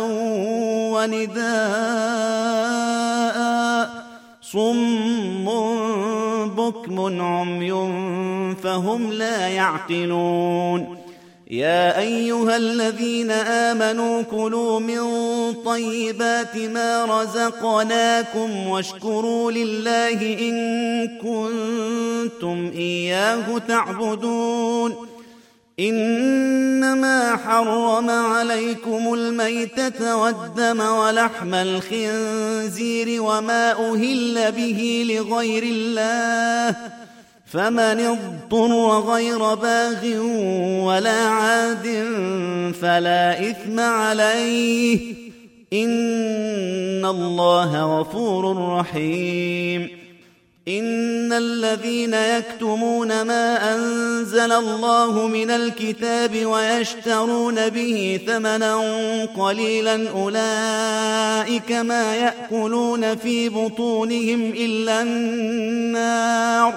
ونداء صم بكم عمي فهم لا يعقلون. يا أيها الذين آمنوا كلوا من طيبات ما رزقناكم واشكروا لله إن كنتم إياه تعبدون. إنما حرم عليكم الميتة والدم ولحم الخنزير وما أهل به لغير الله فمن اضطر غير باغ ولا عاد فلا إثم عليه إن الله غفور رحيم. إن الذين يكتمون ما أنزل الله من الكتاب ويشترون به ثمنا قليلا أولئك ما يأكلون في بطونهم إلا النار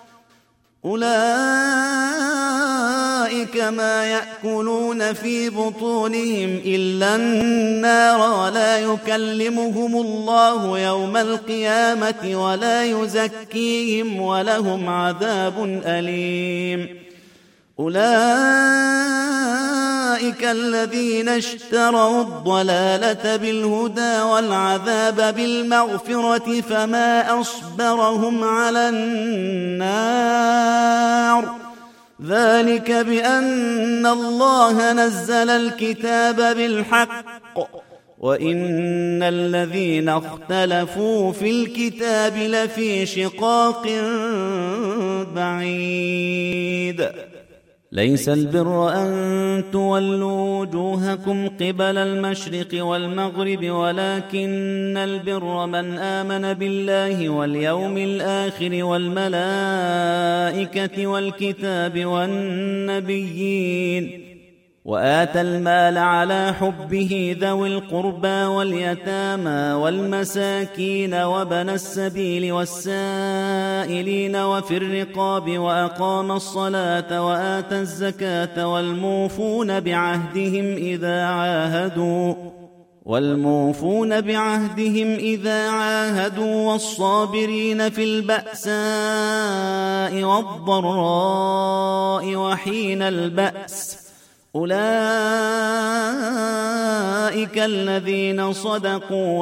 ولا يكلمهم الله يوم القيامة ولا يزكيهم ولهم عذاب أليم أولئك الذين اشتروا الضلالة بالهدى والعذاب بالمغفرة فما أصبرهم على النار ذلك بأن الله نزل الكتاب بالحق وإن الذين اختلفوا في الكتاب لفي شقاق بعيد ليس البر أن تولوا وجوهكم قبل المشرق والمغرب ولكن البر من آمن بالله واليوم الآخر والملائكة والكتاب والنبيين وآتى المال على حبه ذوي القربى واليتامى والمساكين وابن السبيل والسائلين وفي الرقاب وأقام الصلاة وآتى الزكاة والموفون بعهدهم إذا عاهدوا والصابرين في البأساء والضراء وحين البأس أولئك الذين صدقوا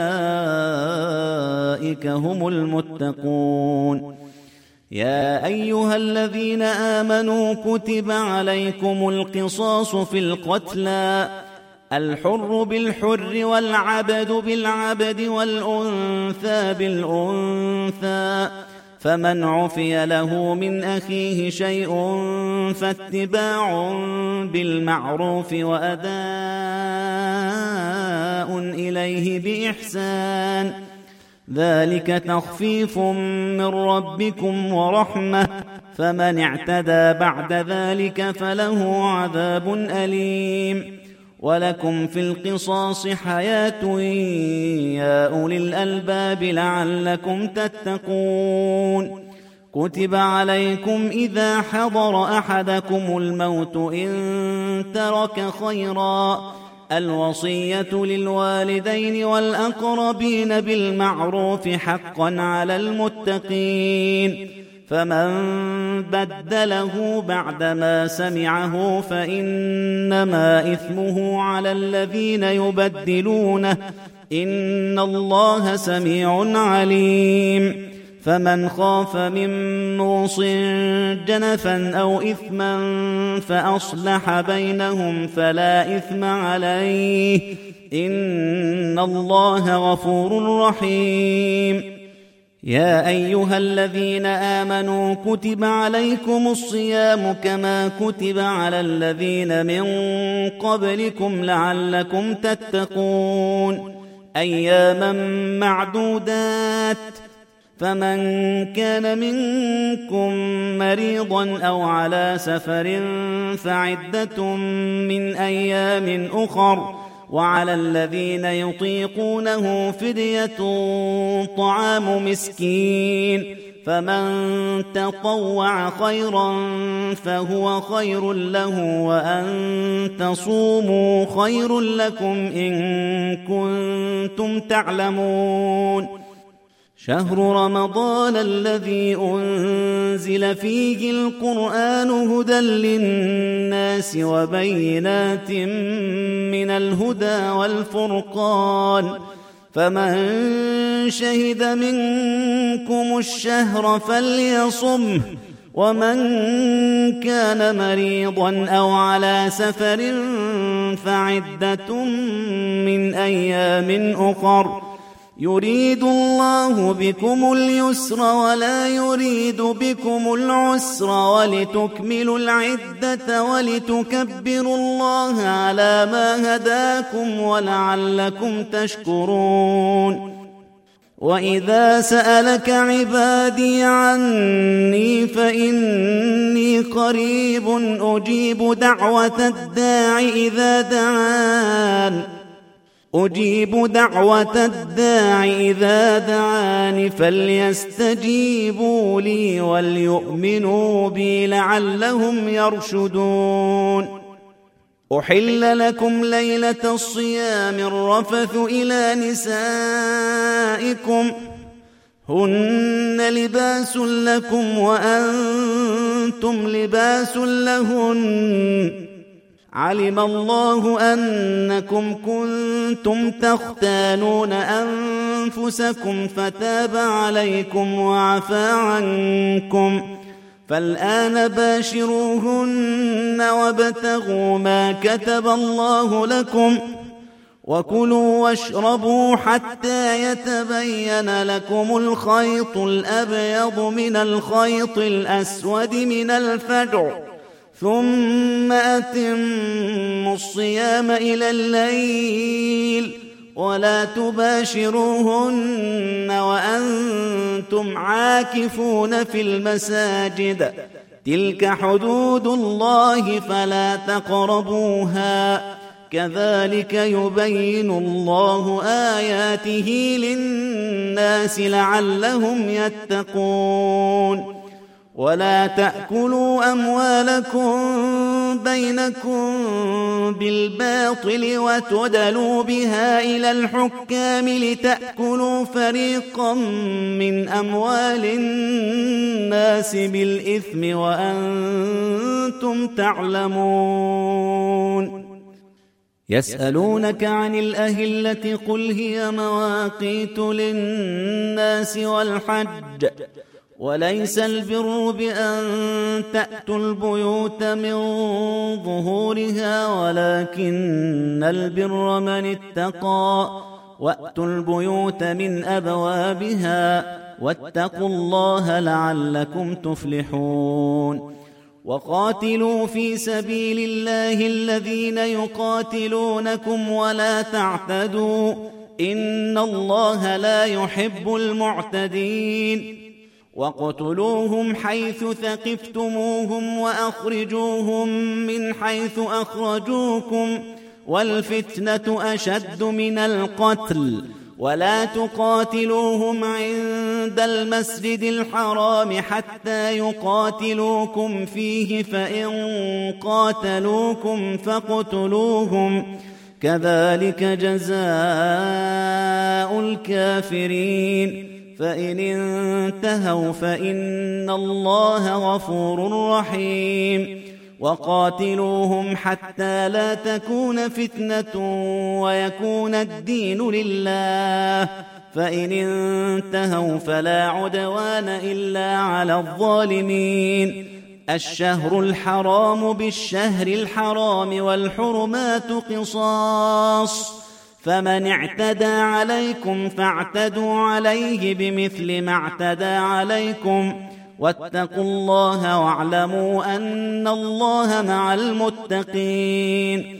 وأولئك هم المتقون يا أيها الذين آمنوا كتب عليكم القصاص في القتلى الحر بالحر والعبد بالعبد والأنثى بالأنثى فمن عفي له من أخيه شيء فاتباع بالمعروف وأداء إليه بإحسان ذلك تخفيف من ربكم ورحمة فمن اعتدى بعد ذلك فله عذاب أليم ولكم في القصاص حياة يا أولي الألباب لعلكم تتقون كتب عليكم إذا حضر أحدكم الموت إن ترك خيرا الوصية للوالدين والأقربين بالمعروف حقا على المتقين فمن بدله بعدما سمعه فإنما إثمه على الذين يبدلونه إن الله سميع عليم فمن خاف من موص جنفا أو إثما فأصلح بينهم فلا إثم عليه إن الله غفور رحيم يا أيها الذين آمنوا كتب عليكم الصيام كما كتب على الذين من قبلكم لعلكم تتقون أياما معدودات فمن كان منكم مريضا أو على سفر فعدة من أيام أخر وعلى الذين يطيقونه فدية طعام مسكين فمن تطوع خيرا فهو خير له وأن تصوموا خير لكم إن كنتم تعلمون شهر رمضان الذي أنزل فيه القرآن هدى للناس وبينات من الهدى والفرقان فمن شهد منكم الشهر فليصمه ومن كان مريضا أو على سفر فعدة من أيام أخر يريد الله بكم اليسر ولا يريد بكم العسر ولتكملوا العدة ولتكبروا الله على ما هداكم ولعلكم تشكرون وإذا سألك عبادي عني فإني قريب أجيب دعوة الداع إذا دعان فليستجيبوا لي وليؤمنوا بي لعلهم يرشدون. أحل لكم ليلة الصيام الرفث إلى نسائكم هن لباس لكم وأنتم لباس لهن علم الله أنكم كنتم تختانون أنفسكم فتاب عليكم وعفى عنكم فالآن باشروهن وابتغوا ما كتب الله لكم وكلوا واشربوا حتى يتبين لكم الخيط الأبيض من الخيط الأسود من الفجر ثم أتموا الصيام إلى الليل ولا تباشروهن وأنتم عاكفون في المساجد تلك حدود الله فلا تقربوها كذلك يبين الله آياته للناس لعلهم يتقون. ولا تأكلوا أموالكم بينكم بالباطل وتدلوا بها إلى الحكام لتأكلوا فريقا من أموال الناس بالإثم وأنتم تعلمون. يسألونك عن الأهلة قل هي مواقيت للناس والحج وليس البر بأن تأتوا البيوت من ظهورها ولكن البر من اتقى وأتوا البيوت من أبوابها واتقوا الله لعلكم تفلحون. وقاتلوا في سبيل الله الذين يقاتلونكم ولا تعتدوا إن الله لا يحب المعتدين. وقتلوهم حيث ثقفتموهم وأخرجوهم من حيث أخرجوكم والفتنة أشد من القتل ولا تقاتلوهم عند المسجد الحرام حتى يقاتلوكم فيه فإن قاتلوكم فاقتلوهم كذلك جزاء الكافرين. فإن انتهوا فإن الله غفور رحيم. وقاتلوهم حتى لا تكون فتنة ويكون الدين لله فإن انتهوا فلا عدوان إلا على الظالمين. الشهر الحرام بالشهر الحرام والحرمات قصاص فمن اعتدى عليكم فاعتدوا عليه بمثل ما اعتدى عليكم واتقوا الله واعلموا أن الله مع المتقين.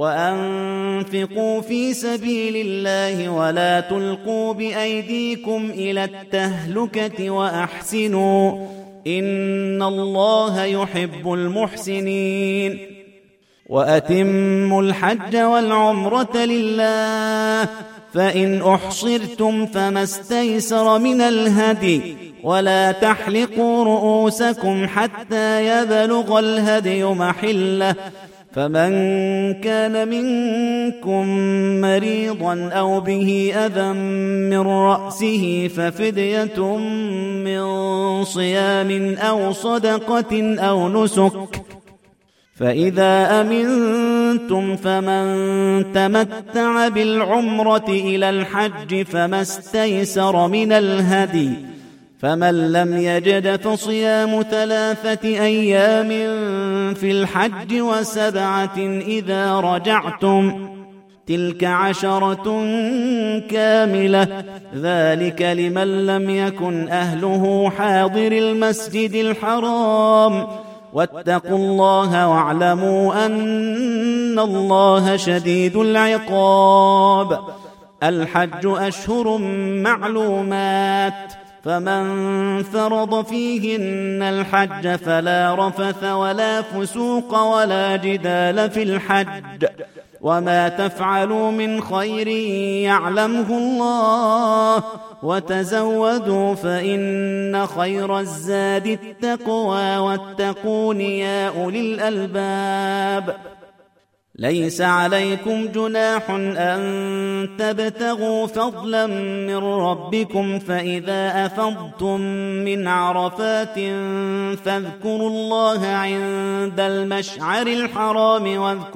وأنفقوا في سبيل الله ولا تلقوا بأيديكم إلى التهلكة وأحسنوا إن الله يحب المحسنين. وأتموا الحج والعمرة لله فإن أحصرتم فما استيسر من الهدي ولا تحلقوا رؤوسكم حتى يبلغ الهدي محله فمن كان منكم مريضا أو به أذى من رأسه ففدية من صيام أو صدقة أو نسك فإذا أمنتم فمن تمتع بالعمرة إلى الحج فما استيسر من الهدي فمن لم يجد فصيام 3 أيام في الحج و7 إذا رجعتم تلك 10 كاملة ذلك لمن لم يكن أهله حاضر المسجد الحرام واتقوا الله واعلموا أن الله شديد العقاب. الحج أشهر معلومات، فمن فرض فيهن الحج فلا رفث ولا فسوق ولا جدال في الحج، وما تفعلوا من خير يعلمه الله، وتزودوا فإن خير الزاد التقوى واتقون يا أولي الألباب. ليس عليكم جناح أن تبتغوا فضلا من ربكم، فإذا أفضتم من عرفات فاذكروا الله عند المشعر الحرام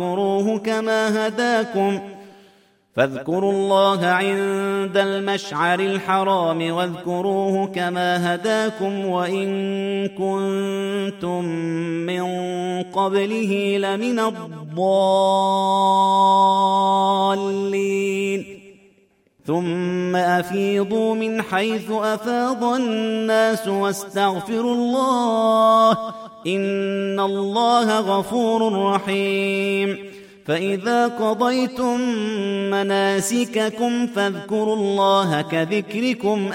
واذكروه كما هداكم وإن كنتم من قبله لمن الضالين. ثم أفيضوا من حيث أفاض الناس واستغفروا الله، إن الله غفور رحيم. فإذا قضيتم مناسككم فاذكروا الله كذكركم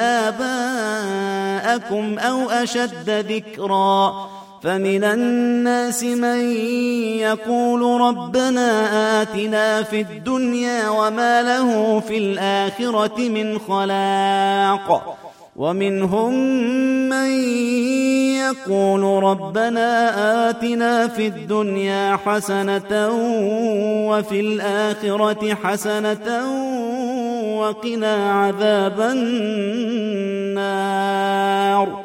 آباءكم أو أشد ذكرا، فمن الناس من يقول ربنا آتنا في الدنيا وما له في الآخرة من خلاق، ومنهم من يقول ربنا آتنا في الدنيا حسنة وفي الآخرة حسنة وقنا عذاب النار.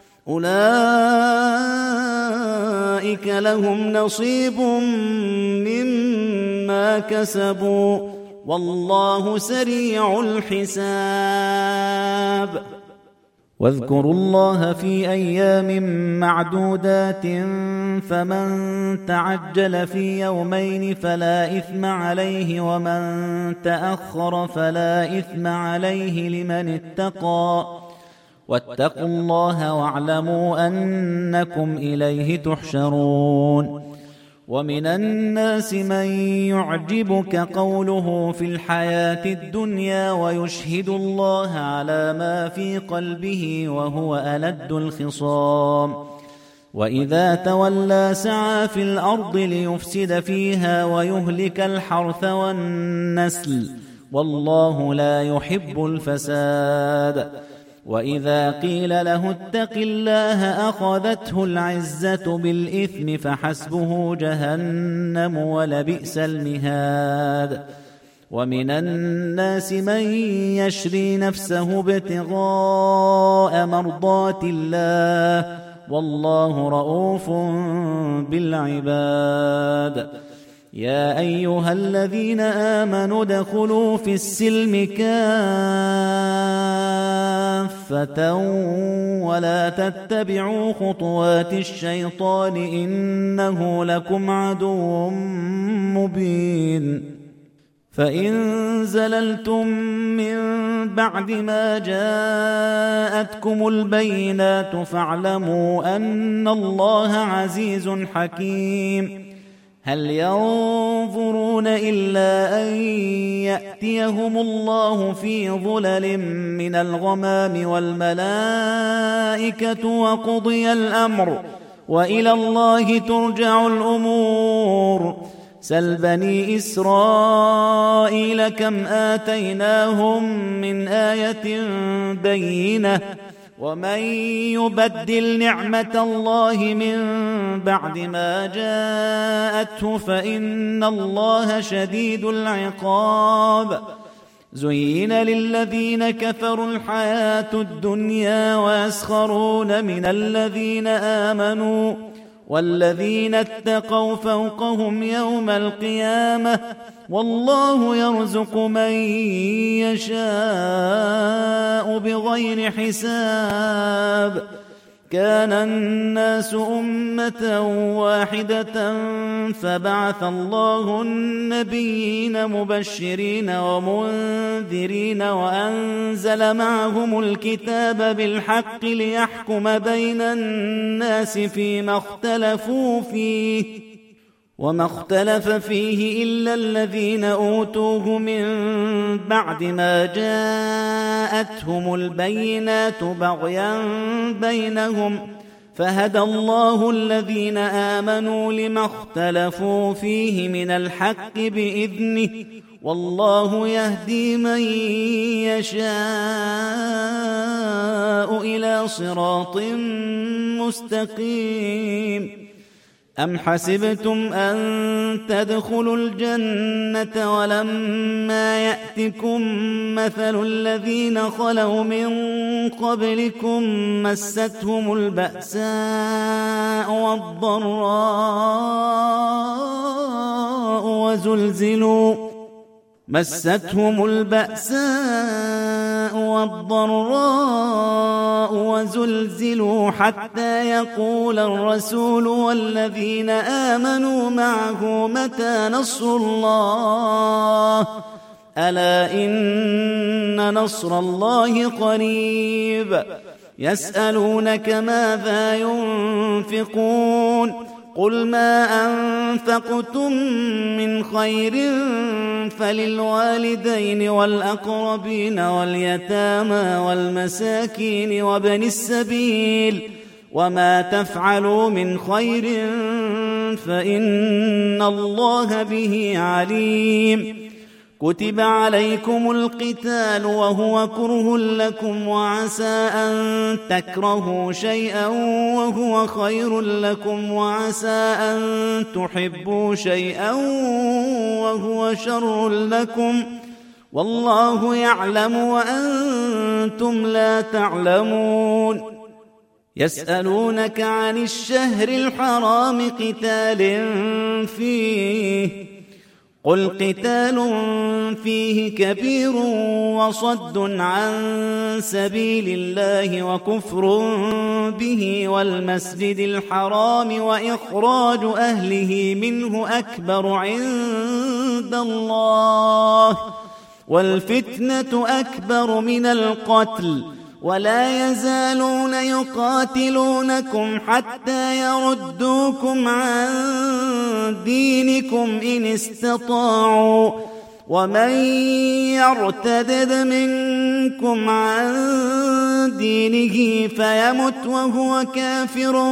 أولئك لهم نصيب مما كسبوا والله سريع الحساب. واذكروا الله في أيام معدودات، فمن تعجل في يومين فلا إثم عليه، ومن تأخر فلا إثم عليه لمن اتقى، واتقوا الله واعلموا أنكم إليه تحشرون. ومن الناس من يعجبك قوله في الحياة الدنيا ويشهد الله على ما في قلبه وهو ألد الخصام، وإذا تولى سعى في الأرض ليفسد فيها ويهلك الحرث والنسل، والله لا يحب الفساد. وإذا قيل له اتق الله أخذته العزة بالإثم فحسبه جهنم ولبئس المهاد. ومن الناس من يشري نفسه ابتغاء مرضات الله، والله رؤوف بالعباد. يا أيها الذين آمنوا ادخلوا في السلم كافة ولا تتبعوا خطوات الشيطان إنه لكم عدو مبين. فإن زللتم من بعد ما جاءتكم البينات فاعلموا أن الله عزيز حكيم. هل ينظرون إلا أن يأتيهم الله في ظلل من الغمام والملائكة وقضي الأمر وإلى الله ترجع الأمور. سل بني إسرائيل كم آتيناهم من آية بينة ومن يبدل نعمة الله من بعد ما جاءته فإن الله شديد العقاب. زين للذين كفروا الحياة الدنيا ويسخرون من الذين آمنوا والذين اتقوا فوقهم يوم القيامة والله يرزق من يشاء بغير حساب. كان الناس أمة واحدة فبعث الله النبيين مبشرين ومنذرين وأنزل معهم الكتاب بالحق ليحكم بين الناس فيما اختلفوا فيه وما اختلف فيه إلا الذين أوتوه من بعد ما جاءتهم البينات بغيا بينهم فهدى الله الذين آمنوا لما اختلفوا فيه من الحق بإذنه والله يهدي من يشاء إلى صراط مستقيم. أم حسبتم أن تدخلوا الجنة ولما يأتكم مثل الذين خلوا من قبلكم مستهم البأساء والضراء وزلزلوا حتى يقول الرسول والذين آمنوا معه متى نصر الله ألا إن نصر الله قريب. يسألونك ماذا ينفقون قل ما أنفقتم من خير فللوالدين والأقربين واليتامى والمساكين وابن السبيل وما تفعلوا من خير فإن الله به عليم. كتب عليكم القتال وهو كره لكم وعسى أن تكرهوا شيئا وهو خير لكم وعسى أن تحبوا شيئا وهو شر لكم والله يعلم وأنتم لا تعلمون. يسألونك عن الشهر الحرام قتال فيه قل قتال فيه كبير وصد عن سبيل الله وكفر به والمسجد الحرام وإخراج أهله منه أكبر عند الله والفتنة أكبر من القتل ولا يزالون يقاتلونكم حتى يردوكم عن دينكم إن استطاعوا ومن يرتدد منكم عن دينه فيمت وهو كافر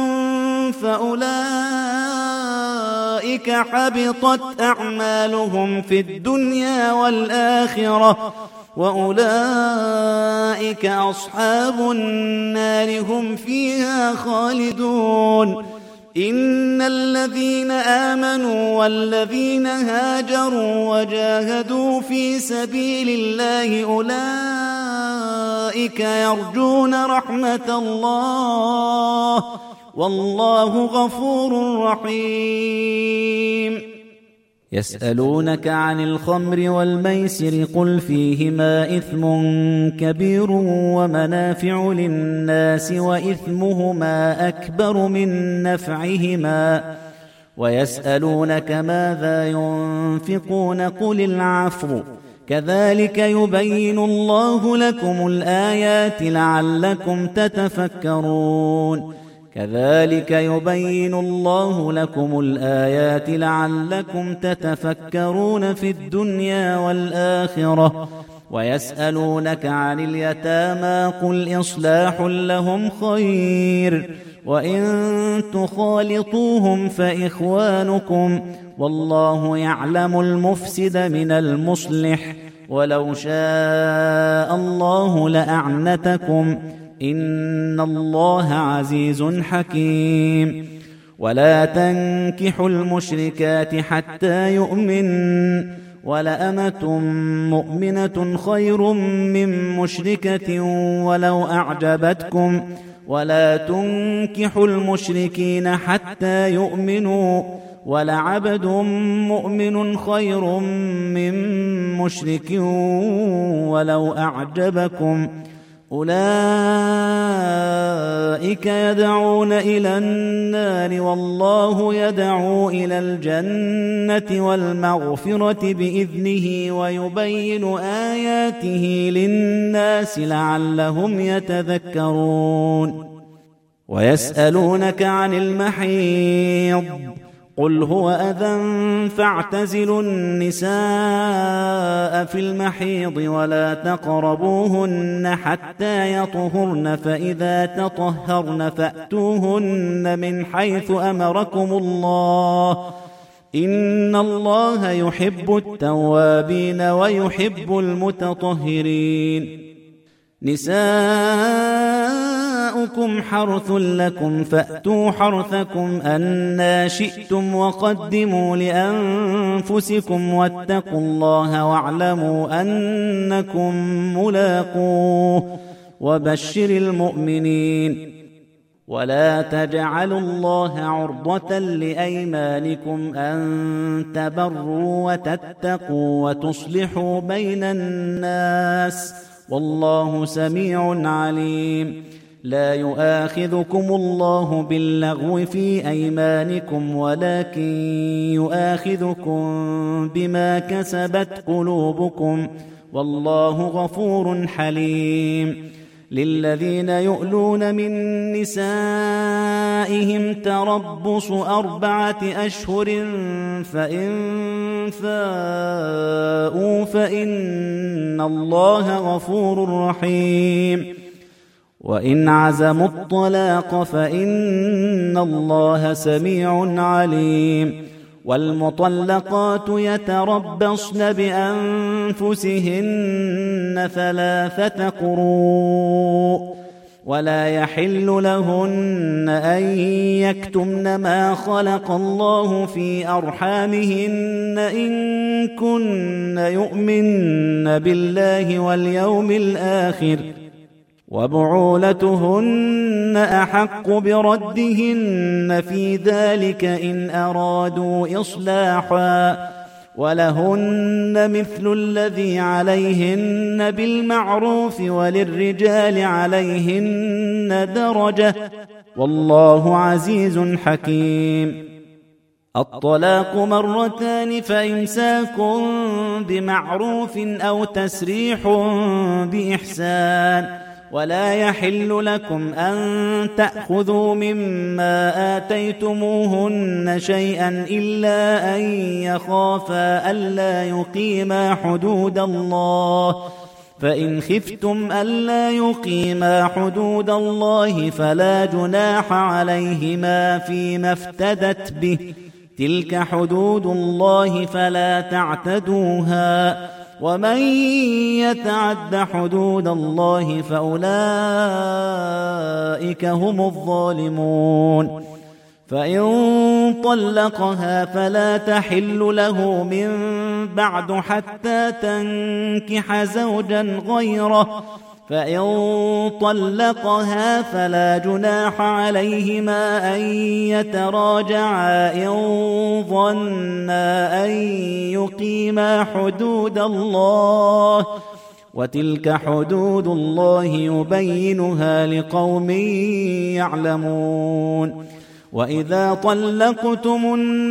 فأولئك حبطت أعمالهم في الدنيا والآخرة وأولئك أصحاب النار هم فيها خالدون. إن الذين آمنوا والذين هاجروا وجاهدوا في سبيل الله أولئك يرجون رحمة الله والله غفور رحيم. يسألونك عن الخمر والميسر قل فيهما إثم كبير ومنافع للناس وإثمهما أكبر من نفعهما ويسألونك ماذا ينفقون قل العفو كذلك يبين الله لكم الآيات لعلكم تتفكرون. كذلك يبين الله لكم الآيات لعلكم تتفكرون في الدنيا والآخرة. ويسألونك عن اليتامى قل إصلاح لهم خير وإن تخالطوهم فإخوانكم والله يعلم المفسد من المصلح ولو شاء الله لأعنتكم إن الله عزيز حكيم. ولا تنكحوا المشركات حتى يؤمن ولأمة مؤمنة خير من مشركة ولو أعجبتكم ولا تنكحوا المشركين حتى يؤمنوا ولعبد مؤمن خير من مشرك ولو أعجبكم أولئك يدعون إلى النار والله يدعو إلى الجنة والمغفرة بإذنه ويبين آياته للناس لعلهم يتذكرون. ويسألونك عن المحيض قل هو أذى فاعتزلوا النساء في المحيض ولا تقربوهن حتى يطهرن فإذا تطهرن فأتوهن من حيث أمركم الله إن الله يحب التوابين ويحب المتطهرين نساؤكم حرث لكم فأتوا حرثكم أنى شئتم وقدموا لأنفسكم واتقوا الله واعلموا أنكم ملاقوه وبشر المؤمنين ولا تجعلوا الله عرضة لأيمانكم أن تبروا وتتقوا وتصلحوا بين الناس والله سميع عليم لا يؤاخذكم الله باللغو في أيمانكم ولكن يؤاخذكم بما كسبت قلوبكم والله غفور حليم للذين يؤلون من نسائهم تربص 4 أشهر فإن فاءوا فإن الله غفور رحيم وإن عزموا الطلاق فإن الله سميع عليم والمطلقات يتربصن بأنفسهن 3 قروء ولا يحل لهن أن يكتمن ما خلق الله في أرحامهن إن كن يؤمن بالله واليوم الآخر وبعولتهن أحق بردهن في ذلك إن أرادوا إصلاحا ولهن مثل الذي عليهن بالمعروف وللرجال عليهن درجة والله عزيز حكيم الطلاق 2 فإمساك بمعروف أو تسريح بإحسان ولا يحل لكم أن تأخذوا مما آتيتموهن شيئا إلا أن يخافا ألا يقيما حدود الله فإن خفتم ألا يقيما حدود الله فلا جناح عليهما فيما افتدت به تلك حدود الله فلا تعتدوها ومن يتعد حدود الله فأولئك هم الظالمون فإن طلقها فلا تحل له من بعد حتى تنكح زوجا غيره فإن طلقها فلا جناح عليهما أن يتراجعا إن ظنا أن يقيما حدود الله وتلك حدود الله يبينها لقوم يعلمون وإذا طلقتم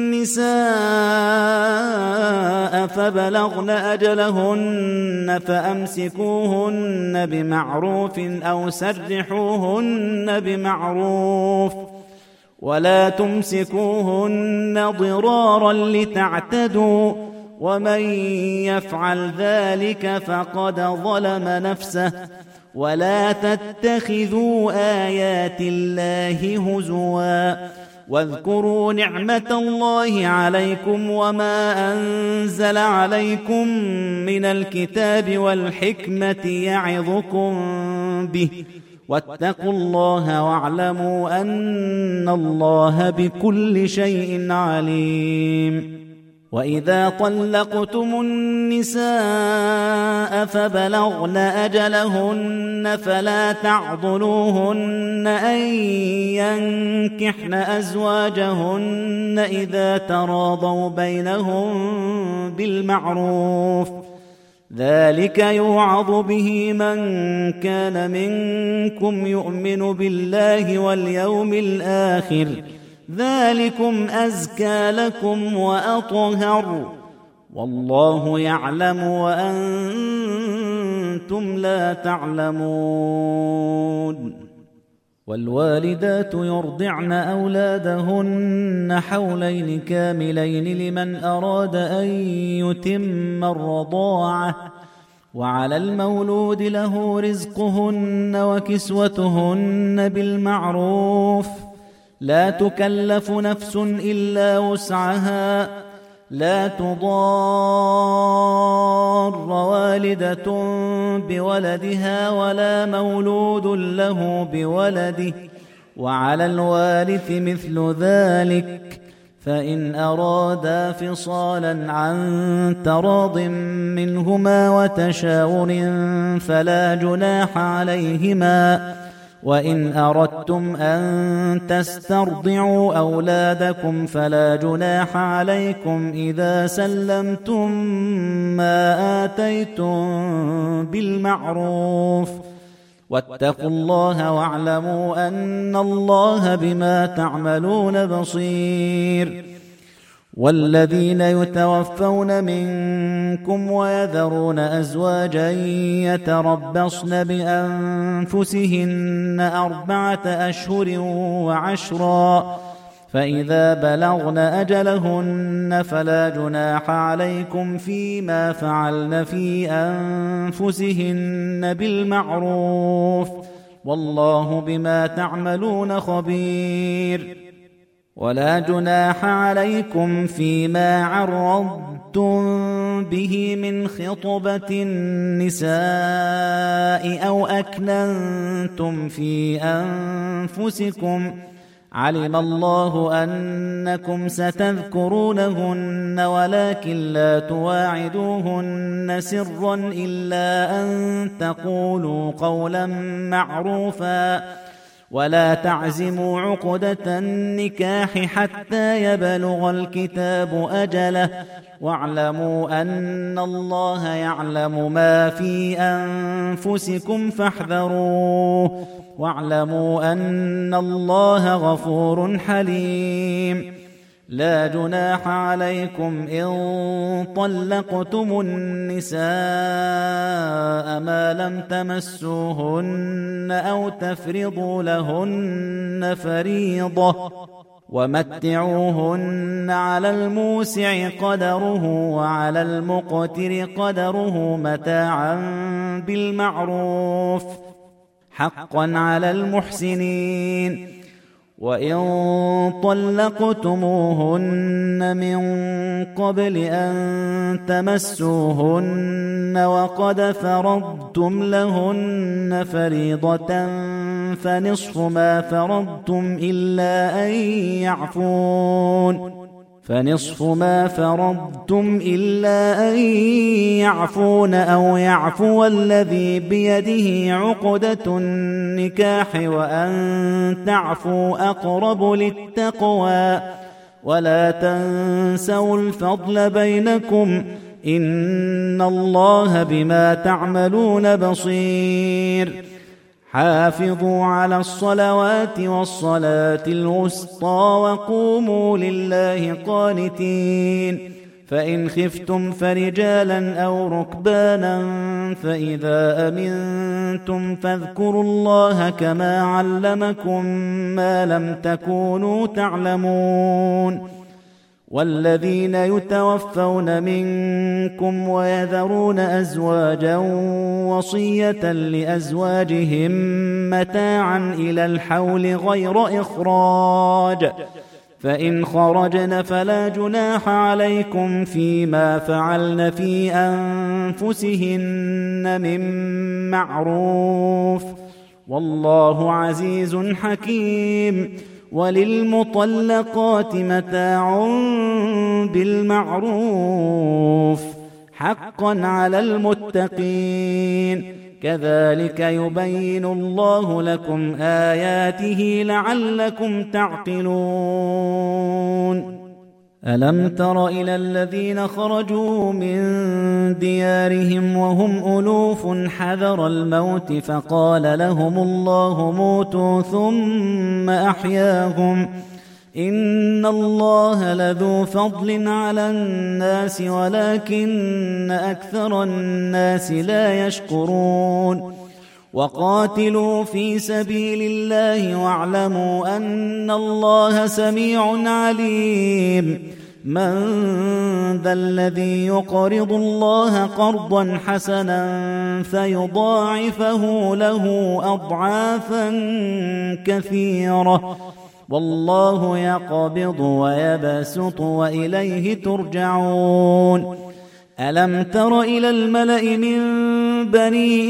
النساء فبلغن أجلهن فأمسكوهن بمعروف أو سرحوهن بمعروف ولا تمسكوهن ضرارا لتعتدوا ومن يفعل ذلك فقد ظلم نفسه ولا تتخذوا آيات الله هزوا واذكروا نعمة الله عليكم وما أنزل عليكم من الكتاب والحكمة يعظكم به واتقوا الله واعلموا أن الله بكل شيء عليم وإذا طلقتم النساء فبلغن أجلهن فلا تعضلوهن أن ينكحن أزواجهن إذا تراضوا بينهم بالمعروف ذلك يوعظ به من كان منكم يؤمن بالله واليوم الآخر ذلكم أزكى لكم وأطهر والله يعلم وأنتم لا تعلمون والوالدات يرضعن أولادهن حولين كاملين لمن أراد أن يتم الرضاعة، وعلى المولود له رزقهن وكسوتهن بالمعروف، لا تكلف نفس إلا وسعها، لا تضار والدة بولدها ولا مولود له بولده، وعلى الوارث مثل ذلك، فإن أرادا فصالا عن تراض منهما وتشاور فلا جناح عليهما، وإن أردتم أن تسترضعوا أولادكم فلا جناح عليكم إذا سلمتم ما آتيتم بالمعروف، واتقوا الله واعلموا أن الله بما تعملون بصير. والذين يتوفون منكم ويذرون أزواجا يتربصن بأنفسهن 4 أشهر وعشرا، فإذا بلغن أجلهن فلا جناح عليكم فيما فعلن في أنفسهن بالمعروف، والله بما تعملون خبير. ولا جناح عليكم فيما عرضتم به من خطبة النساء أو أكننتم في أنفسكم، علم الله أنكم ستذكرونهن ولكن لا تواعدوهن سرا إلا أن تقولوا قولا معروفا، ولا تعزموا عقدة النكاح حتى يبلغ الكتاب أجله، واعلموا أن الله يعلم ما في أنفسكم فاحذروه، واعلموا أن الله غفور حليم. لا جناح عليكم إن طلقتم النساء ما لم تمسوهن أو تفرضوا لهن فريضة، ومتعوهن على الموسع قدره وعلى المقتر قدره متاعا بالمعروف، حقا على المحسنين. وإن طلقتموهن من قبل أن تمسوهن وقد فرضتم لهن فريضة فنصف ما فرضتم إلا أن يعفون أو يعفو الذي بيده عقدة النكاح، وأن تعفوا أقرب للتقوى، ولا تنسوا الفضل بينكم، إن الله بما تعملون بصير. حافظوا على الصلوات والصلاة الوسطى وقوموا لله قانتين، فإن خفتم فرجالا أو ركبانا فإذا أمنتم فاذكروا الله كما علمكم ما لم تكونوا تعلمون. والذين يتوفون منكم ويذرون أزواجا وصية لأزواجهم متاعا إلى الحول غير إخراج، فإن خرجن فلا جناح عليكم فيما فعلن في أنفسهن من معروف، والله عزيز حكيم. وللمطلقات متاع بالمعروف، حقا على المتقين، كذلك يبين الله لكم آياته لعلكم تعقلون. ألم تر إلى الذين خرجوا من ديارهم وهم ألوف حذر الموت فقال لهم الله موتوا ثم أحياهم، إن الله لذو فضل على الناس ولكن أكثر الناس لا يشكرون. وقاتلوا في سبيل الله واعلموا أن الله سميع عليم من ذا الذي يقرض الله قرضا حسنا فيضاعفه له أضعافا كثيرة والله يقبض ويبسط وإليه ترجعون ألم تر إلى الملأ من بني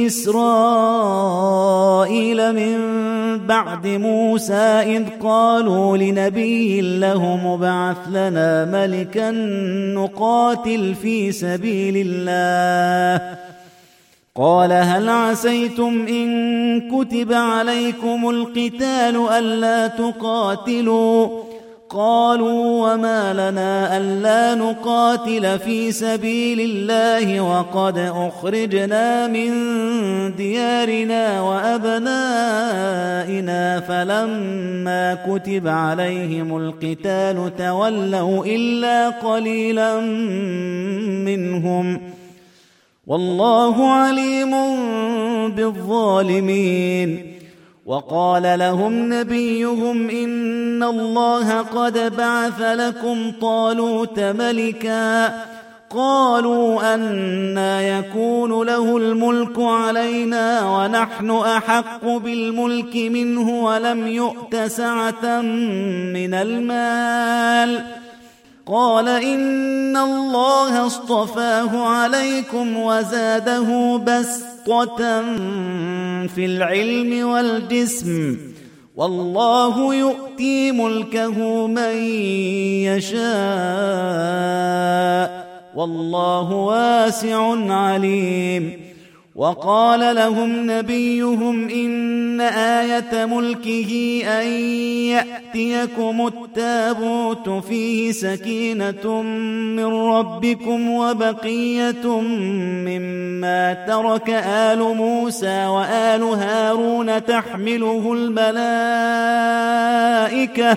إسرائيل من بعد موسى إذ قالوا لنبي له ابعث لنا ملكا نقاتل في سبيل الله قال هل عسيتم إن كتب عليكم القتال ألا تقاتلوا قالوا وما لنا ألا نقاتل في سبيل الله وقد أخرجنا من ديارنا وأبنائنا فلما كتب عليهم القتال تولوا إلا قليلا منهم والله عليم بالظالمين وقال لهم نبيهم إن الله قد بعث لكم طالوت ملكا قالوا أنى يكون له الملك علينا ونحن أحق بالملك منه ولم يؤت سعة من المال قال إن الله اصطفاه عليكم وزاده بسطة في العلم والجسم والله يؤتي ملكه من يشاء والله واسع عليم وقال لهم نبيهم إن آية ملكه أن يأتيكم التابوت فيه سكينة من ربكم وبقية مما ترك آل موسى وآل هارون تحمله الملائكة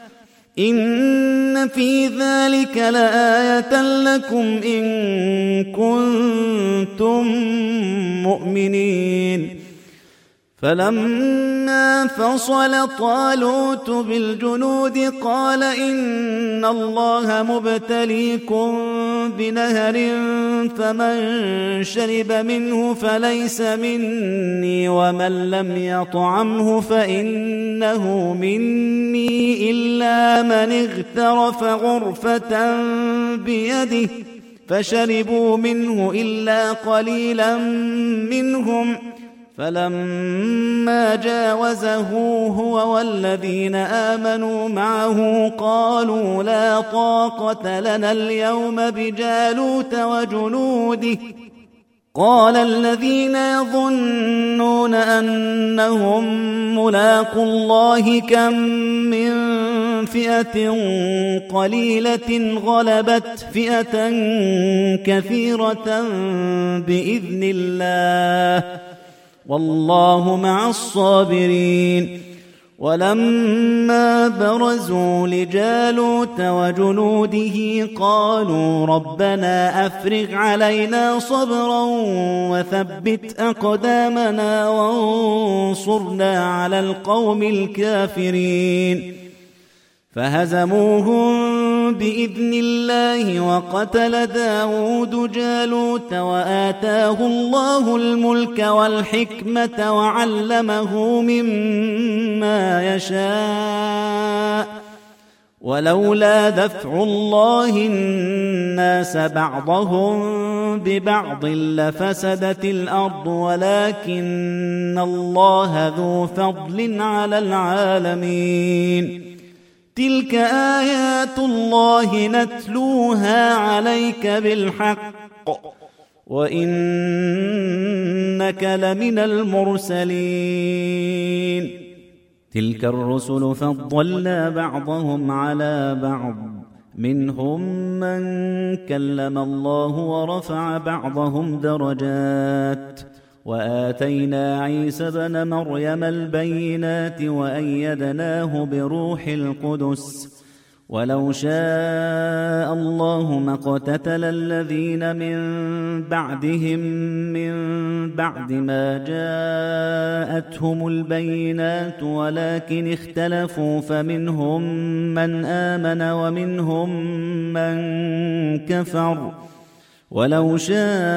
إن في ذلك لآية لكم إن كنتم مؤمنين فلما فصل طالوت بالجنود قال إن الله مبتليكم بنهر فمن شرب منه فليس مني ومن لم يطعمه فإنه مني إلا من اغترف غرفة بيده فشربوا منه إلا قليلا منهم فلما جاوزه هو والذين آمنوا معه قالوا لا طاقة لنا اليوم بجالوت وجنوده قال الذين يظنون أنهم ملاقو الله كم من فئة قليلة غلبت فئة كثيرة بإذن الله والله مع الصابرين ولما برزوا لجالوت وجنوده قالوا ربنا أفرغ علينا صبرا وثبت أقدامنا وانصرنا على القوم الكافرين فهزموهم بإذن الله وقتل داود جالوت وآتاه الله الملك والحكمة وعلمه مما يشاء ولولا دفع الله الناس بعضهم ببعض لفسدت الأرض ولكن الله ذو فضل على العالمين تلك آيات الله نتلوها عليك بالحق وإنك لمن المرسلين تلك الرسل فضلنا بعضهم على بعض منهم من كلم الله ورفع بعضهم درجات وآتينا عيسى بن مريم البينات وأيدناه بروح القدس ولو شاء الله ما اقتتل الذين من بعدهم من بعد ما جاءتهم البينات ولكن اختلفوا فمنهم من آمن ومنهم من كفر ولو شاء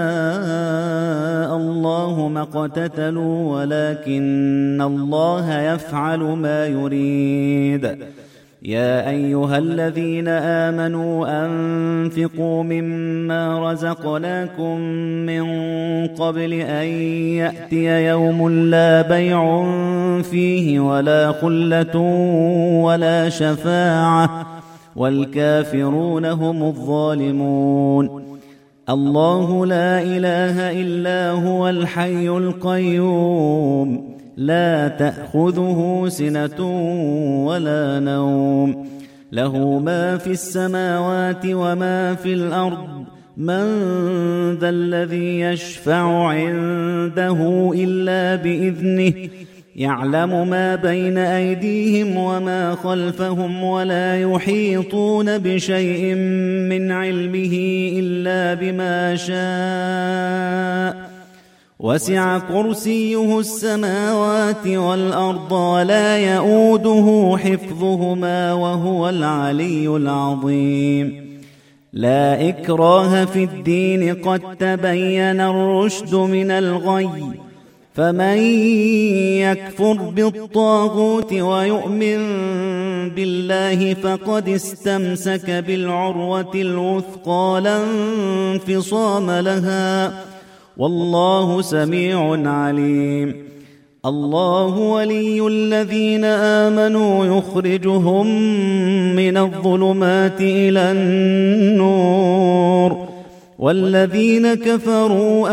الله ما اقتتلوا ولكن الله يفعل ما يريد. يا أيها الذين آمنوا أنفقوا مما رزقناكم من قبل أن يأتي يوم لا بيع فيه ولا خلة ولا شفاعة والكافرون هم الظالمون. الله لا إله إلا هو الحي القيوم لا تأخذه سنة ولا نوم له ما في السماوات وما في الأرض من ذا الذي يشفع عنده إلا بإذنه يعلم ما بين أيديهم وما خلفهم ولا يحيطون بشيء من علمه إلا بما شاء وسع كرسيه السماوات والأرض ولا يؤوده حفظهما وهو العلي العظيم. لا إكراه في الدين قد تبين الرشد من الغي فمن يكفر بالطاغوت ويؤمن بالله فقد استمسك بالعروة الوثقى لا انفصام لها والله سميع عليم. الله ولي الذين آمنوا يخرجهم من الظلمات إلى النور والذين كفروا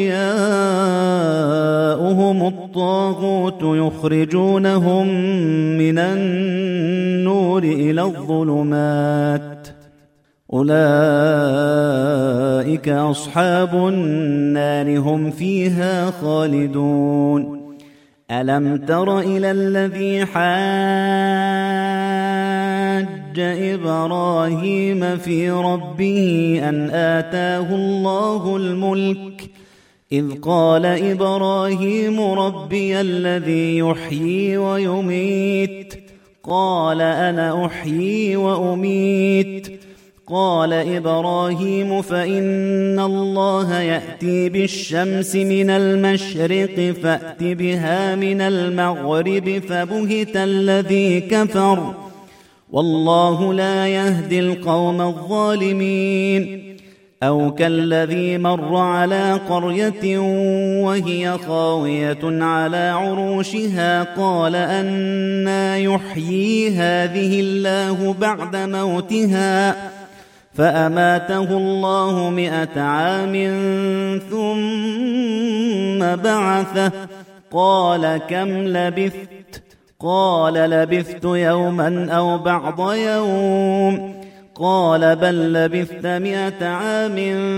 أولياؤهم الطاغوت يخرجونهم من النور إلى الظلمات أولئك أصحاب النار هم فيها خالدون. ألم تر إلى الذي حاج إبراهيم في ربه أن آتاه الله الملك إذ قال إبراهيم ربي الذي يحيي ويميت قال أنا أحيي وأميت قال إبراهيم فإن الله يأتي بالشمس من المشرق فأت بها من المغرب فبهت الذي كفر والله لا يهدي القوم الظالمين. أو كالذي مر على قرية وهي خاوية على عروشها قال أنى يحيي هذه الله بعد موتها فأماته الله 100 عام ثم بعثه قال كم لبثت قال لبثت يوما أو بعض يوم قال بل لبثت 100 عام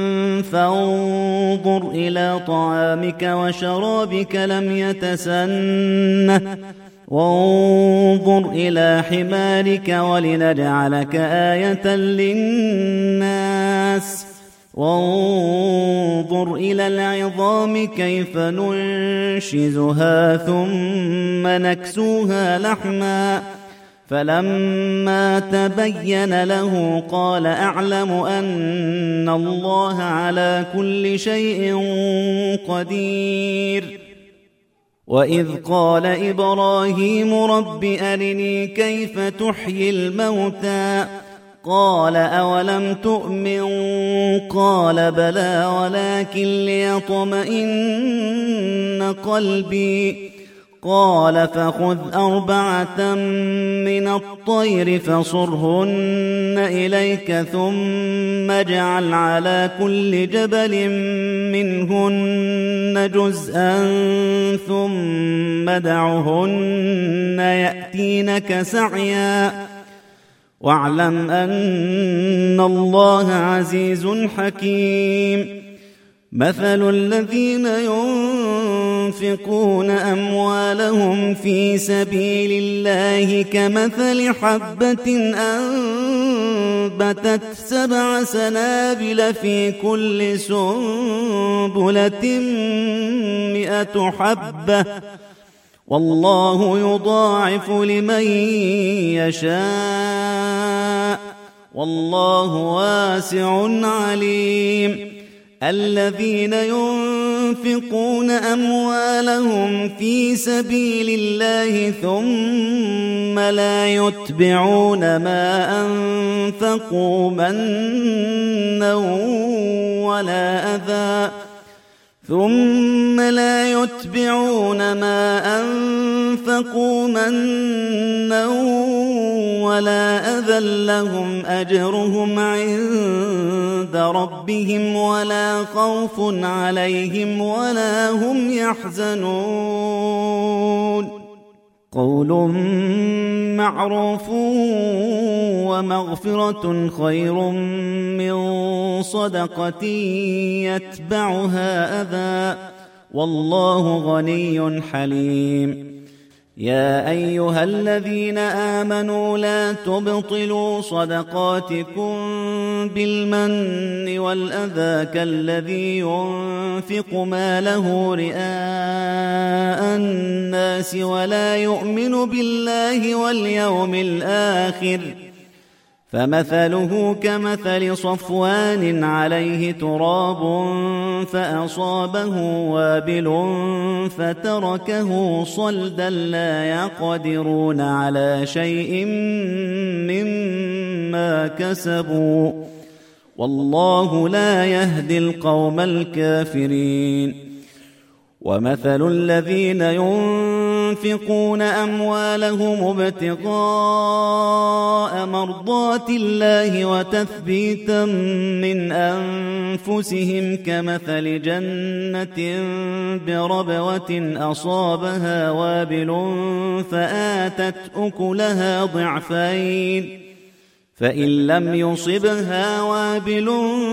فانظر إلى طعامك وشرابك لم يتسنه وانظر إلى حمارك ولنجعلك آية للناس وانظر إلى العظام كيف ننشزها ثم نكسوها لحما فلما تبين له قال أعلم أن الله على كل شيء قدير. وإذ قال إبراهيم رب أرني كيف تحيي الموتى قال أولم تؤمن قال بلى ولكن ليطمئن قلبي قال فخذ 4 من الطير فصرهن إليك ثم اجعل على كل جبل منهن جزءا ثم دعهن يأتينك سعيا واعلم أن الله عزيز حكيم. مثل الذين ينفقون ينفقون أموالهم في سبيل الله كمثل حبة أنبتت 7 سنابل في كل سنبلة 100 حبة والله يضاعف لمن يشاء والله واسع عليم. الذين ينفقون أموالهم في سبيل الله ثم لا يتبعون ما أنفقوا منا ولا أذى لهم أجرهم عند ربهم ولا خوف عليهم ولا هم يحزنون. قول معروف ومغفرة خير من صدقة يتبعها أذى والله غني حليم. يا أيها الذين آمنوا لا تبطلوا صدقاتكم بالمن والأذى كالذي ينفق ماله رئاء الناس ولا يؤمن بالله واليوم الآخر فمثله كمثل صفوان عليه تراب فأصابه وابل فتركه صلدا لا يقدرون على شيء مما كسبوا والله لا يهدي القوم الكافرين. ومثل الذين ينفقون أموالهم ابتغاء مرضات الله وتثبيتا من أنفسهم كمثل جنة بربوة أصابها وابل فآتت أكلها ضعفين فإن لم يصبها وابل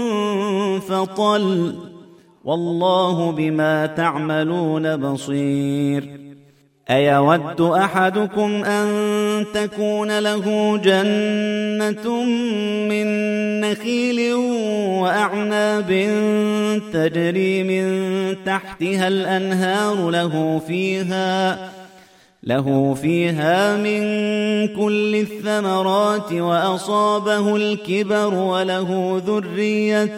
فطل والله بما تعملون بصير. أيود أحدكم أن تكون له جنة من نخيل وأعناب تجري من تحتها الأنهار له فيها من كل الثمرات وأصابه الكبر وله ذرية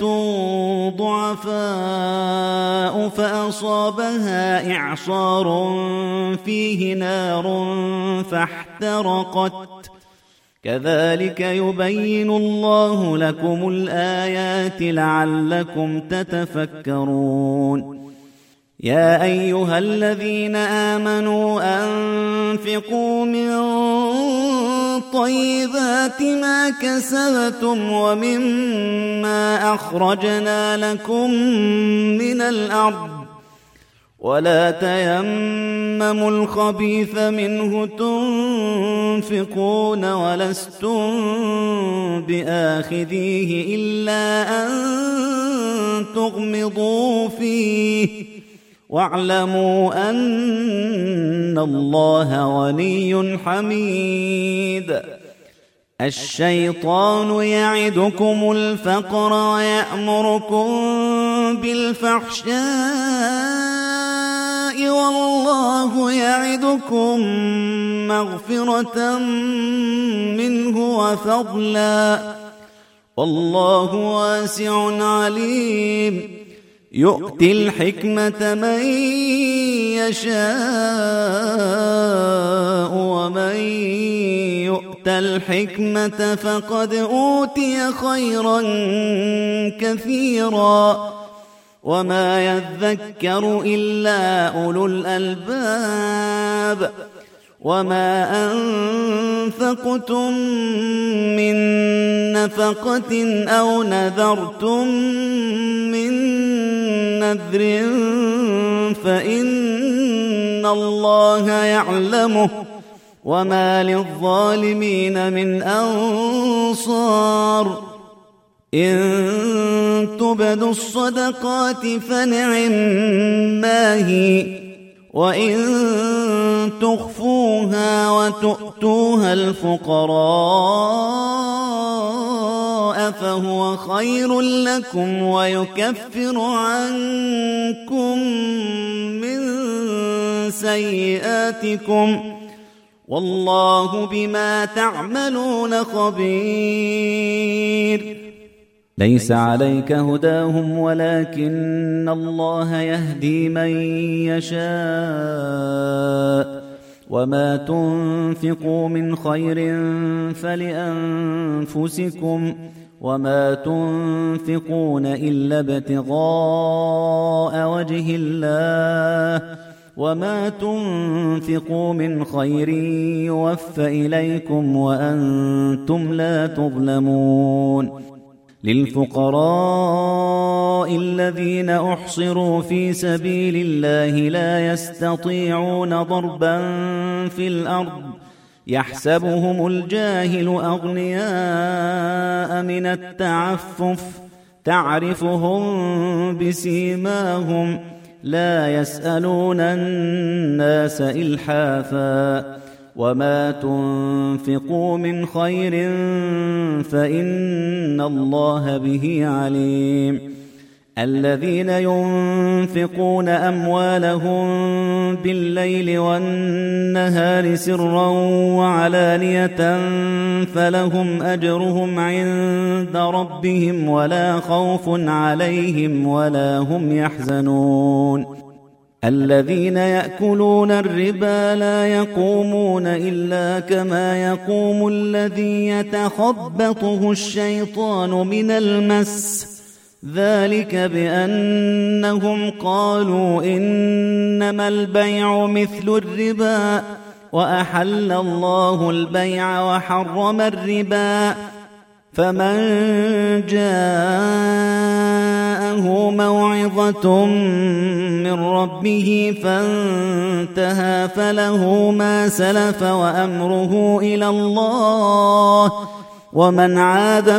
ضعفاء فأصابها إعصار فيه نار فاحترقت كذلك يبين الله لكم الآيات لعلكم تتفكرون. يا أيها الذين آمنوا أنفقوا من طيبات ما كسبتم ومما أخرجنا لكم من الأرض ولا تيمموا الخبيث منه تنفقون ولستم بآخذيه إلا أن تغمضوا فيه واعلموا أن الله غني حميد. الشيطان يعدكم الفقر ويأمركم بالفحشاء والله يعدكم مغفرة منه وفضلا والله واسع عليم. يؤتي الحكمة من يشاء ومن يؤت الحكمة فقد أوتي خيرا كثيرا وما يذكر إلا أولو الألباب. وما أنفقتم من نفقة أو نذرتم من نذر فإن الله يعلمه وما للظالمين من أنصار. إن تبدوا الصدقات فنعما هي وإن تخفوها وتؤتوها الفقراء فهو خير لكم ويكفر عنكم من سيئاتكم والله بما تعملون خبير. ليس عليك هداهم ولكن الله يهدي من يشاء وما تنفقوا من خير فلأنفسكم وما تنفقون إلا ابتغاء وجه الله وما تنفقوا من خير يوفى إليكم وأنتم لا تظلمون. للفقراء الذين أحصروا في سبيل الله لا يستطيعون ضربا في الأرض يحسبهم الجاهل أغنياء من التعفف تعرفهم بسيماهم لا يسألون الناس إلحافا وما تنفقوا من خير فإن الله به عليم. الذين ينفقون أموالهم بالليل والنهار سرا وعلانية فلهم أجرهم عند ربهم ولا خوف عليهم ولا هم يحزنون. الذين يأكلون الربا لا يقومون إلا كما يقوم الذي يتخبطه الشيطان من المس ذلك بأنهم قالوا إنما البيع مثل الربا وأحل الله البيع وحرم الربا فمن جاءه موعظة من ربه فانتهى فله ما سلف وأمره إلى الله ومن عاد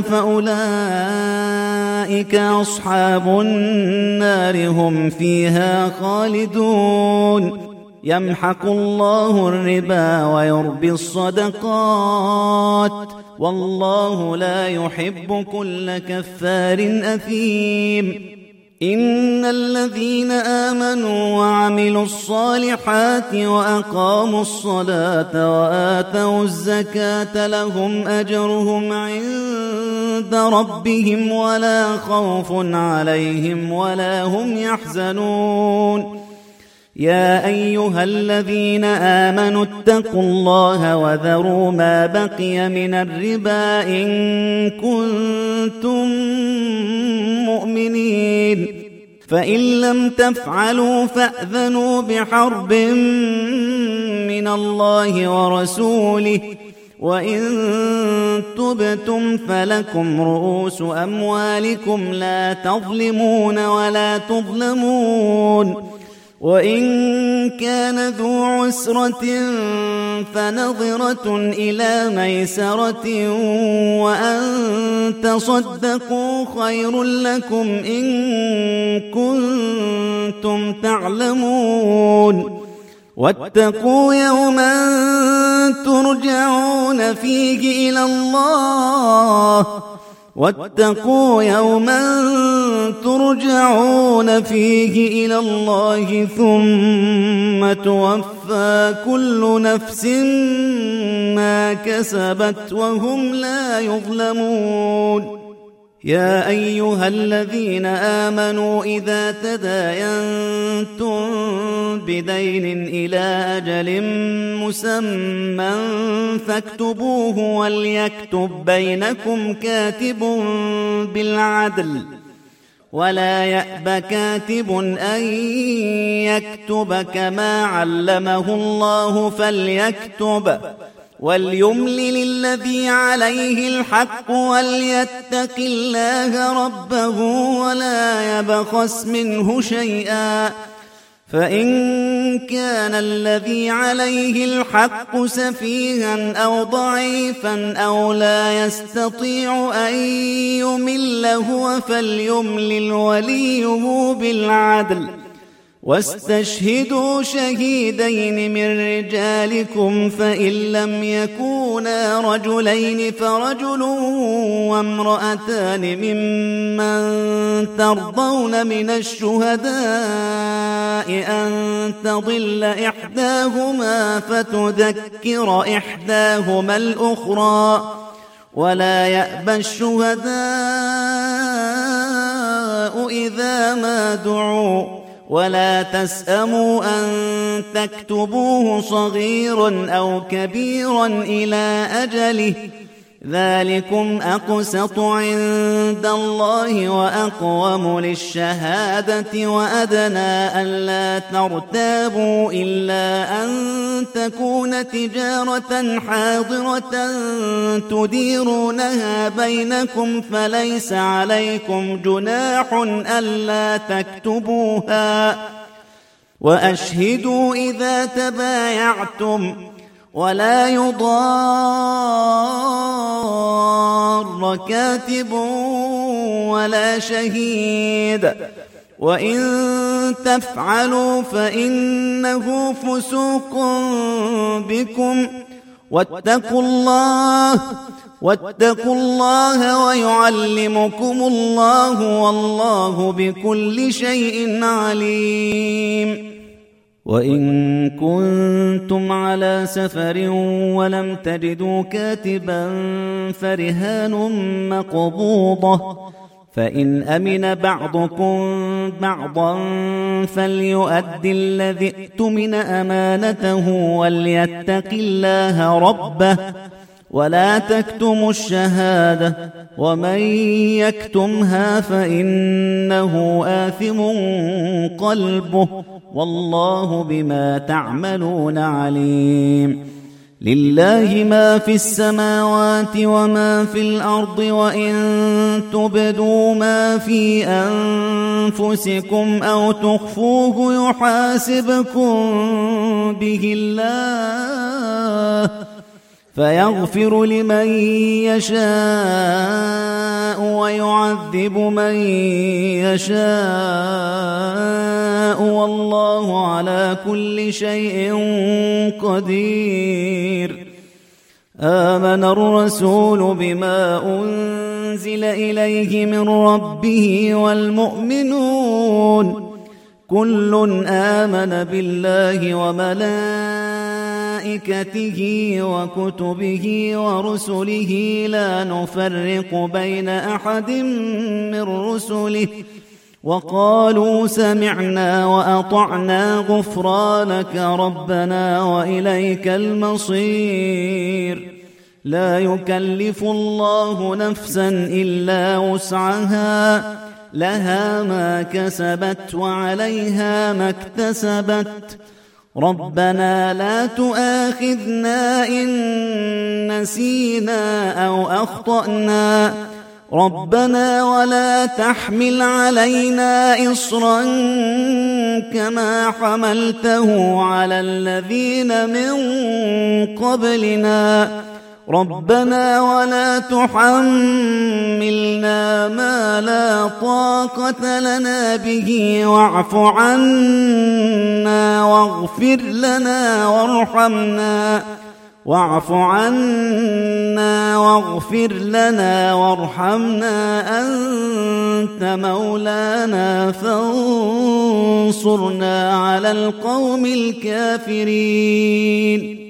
فأولئك أصحاب النار هم فيها خالدون. يمحق الله الربا ويربي الصدقات والله لا يحب كل كفار أثيم. إن الذين آمنوا وعملوا الصالحات وأقاموا الصلاة وآتوا الزكاة لهم أجرهم عند ربهم ولا خوف عليهم ولا هم يحزنون. يا أيها الذين آمنوا اتقوا الله وذروا ما بقي من الربا إن كنتم مؤمنين فإن لم تفعلوا فأذنوا بحرب من الله ورسوله وإن تبتم فلكم رؤوس أموالكم لا تظلمون ولا تظلمون. وإن كان ذو عسرة فنظرة إلى ميسرة وأن تصدقوا خير لكم إن كنتم تعلمون. واتقوا يوما ترجعون فيه إلى الله ثم توفى كل نفس ما كسبت وهم لا يظلمون. يا أيها الذين آمنوا إذا تداينتم بدين إلى أجل مسمى فاكتبوه وليكتب بينكم كاتب بالعدل ولا يأب كاتب أن يكتب كما علمه الله فليكتب وليملل الذي عليه الحق وليتق الله ربه ولا يبخس منه شيئا فإن كان الذي عليه الحق سفيها أو ضعيفا أو لا يستطيع أن يمل هو فليملل وليه بالعدل واستشهدوا شهيدين من رجالكم فإن لم يكونا رجلين فرجل وامرأتان ممن ترضون من الشهداء أن تضل إحداهما فتذكر إحداهما الأخرى ولا يأبى الشهداء إذا ما دعوا ولا تسأموا أن تكتبوه صغيرا أو كبيرا إلى أجله ذلكم أقسط عند الله وأقوم للشهادة وأدنى ألا ترتابوا إلا أن تكون تجارة حاضرة تديرونها بينكم فليس عليكم جناح ألا تكتبوها وأشهدوا إذا تبايعتم ولا يضار كاتب ولا شهيد وإن تفعلوا فإنه فسوق بكم واتقوا الله ويعلمكم الله والله بكل شيء عليم. وإن كنتم على سفر ولم تجدوا كاتبا فرهان مقبوضة فإن أمن بعضكم بعضا فليؤد الذي ائتمن أمانته وليتق الله ربه ولا تكتموا الشهادة ومن يكتمها فإنه آثم قلبه والله بما تعملون عليم. لله ما في السماوات وما في الأرض وإن تبدوا ما في أنفسكم أو تخفوه يحاسبكم به الله فيغفر لمن يشاء ويعذب من يشاء والله على كل شيء قدير. آمن الرسول بما أنزل إليه من ربه والمؤمنون كل آمن بالله وملائكته وكتبه ورسله لا نفرق بين أحد من رسله وقالوا سمعنا وأطعنا غفرانك ربنا وإليك المصير. لا يكلف الله نفسا إلا وسعها لها ما كسبت وعليها ما اكتسبت ربنا لا تؤاخذنا إن نسينا أو أخطأنا ربنا ولا تحمل علينا إصرا كما حملته على الذين من قبلنا ربنا ولا تحملنا ما لا طاقة لنا به واعف عنا واغفر لنا وارحمنا أنت مولانا فانصرنا على القوم الكافرين.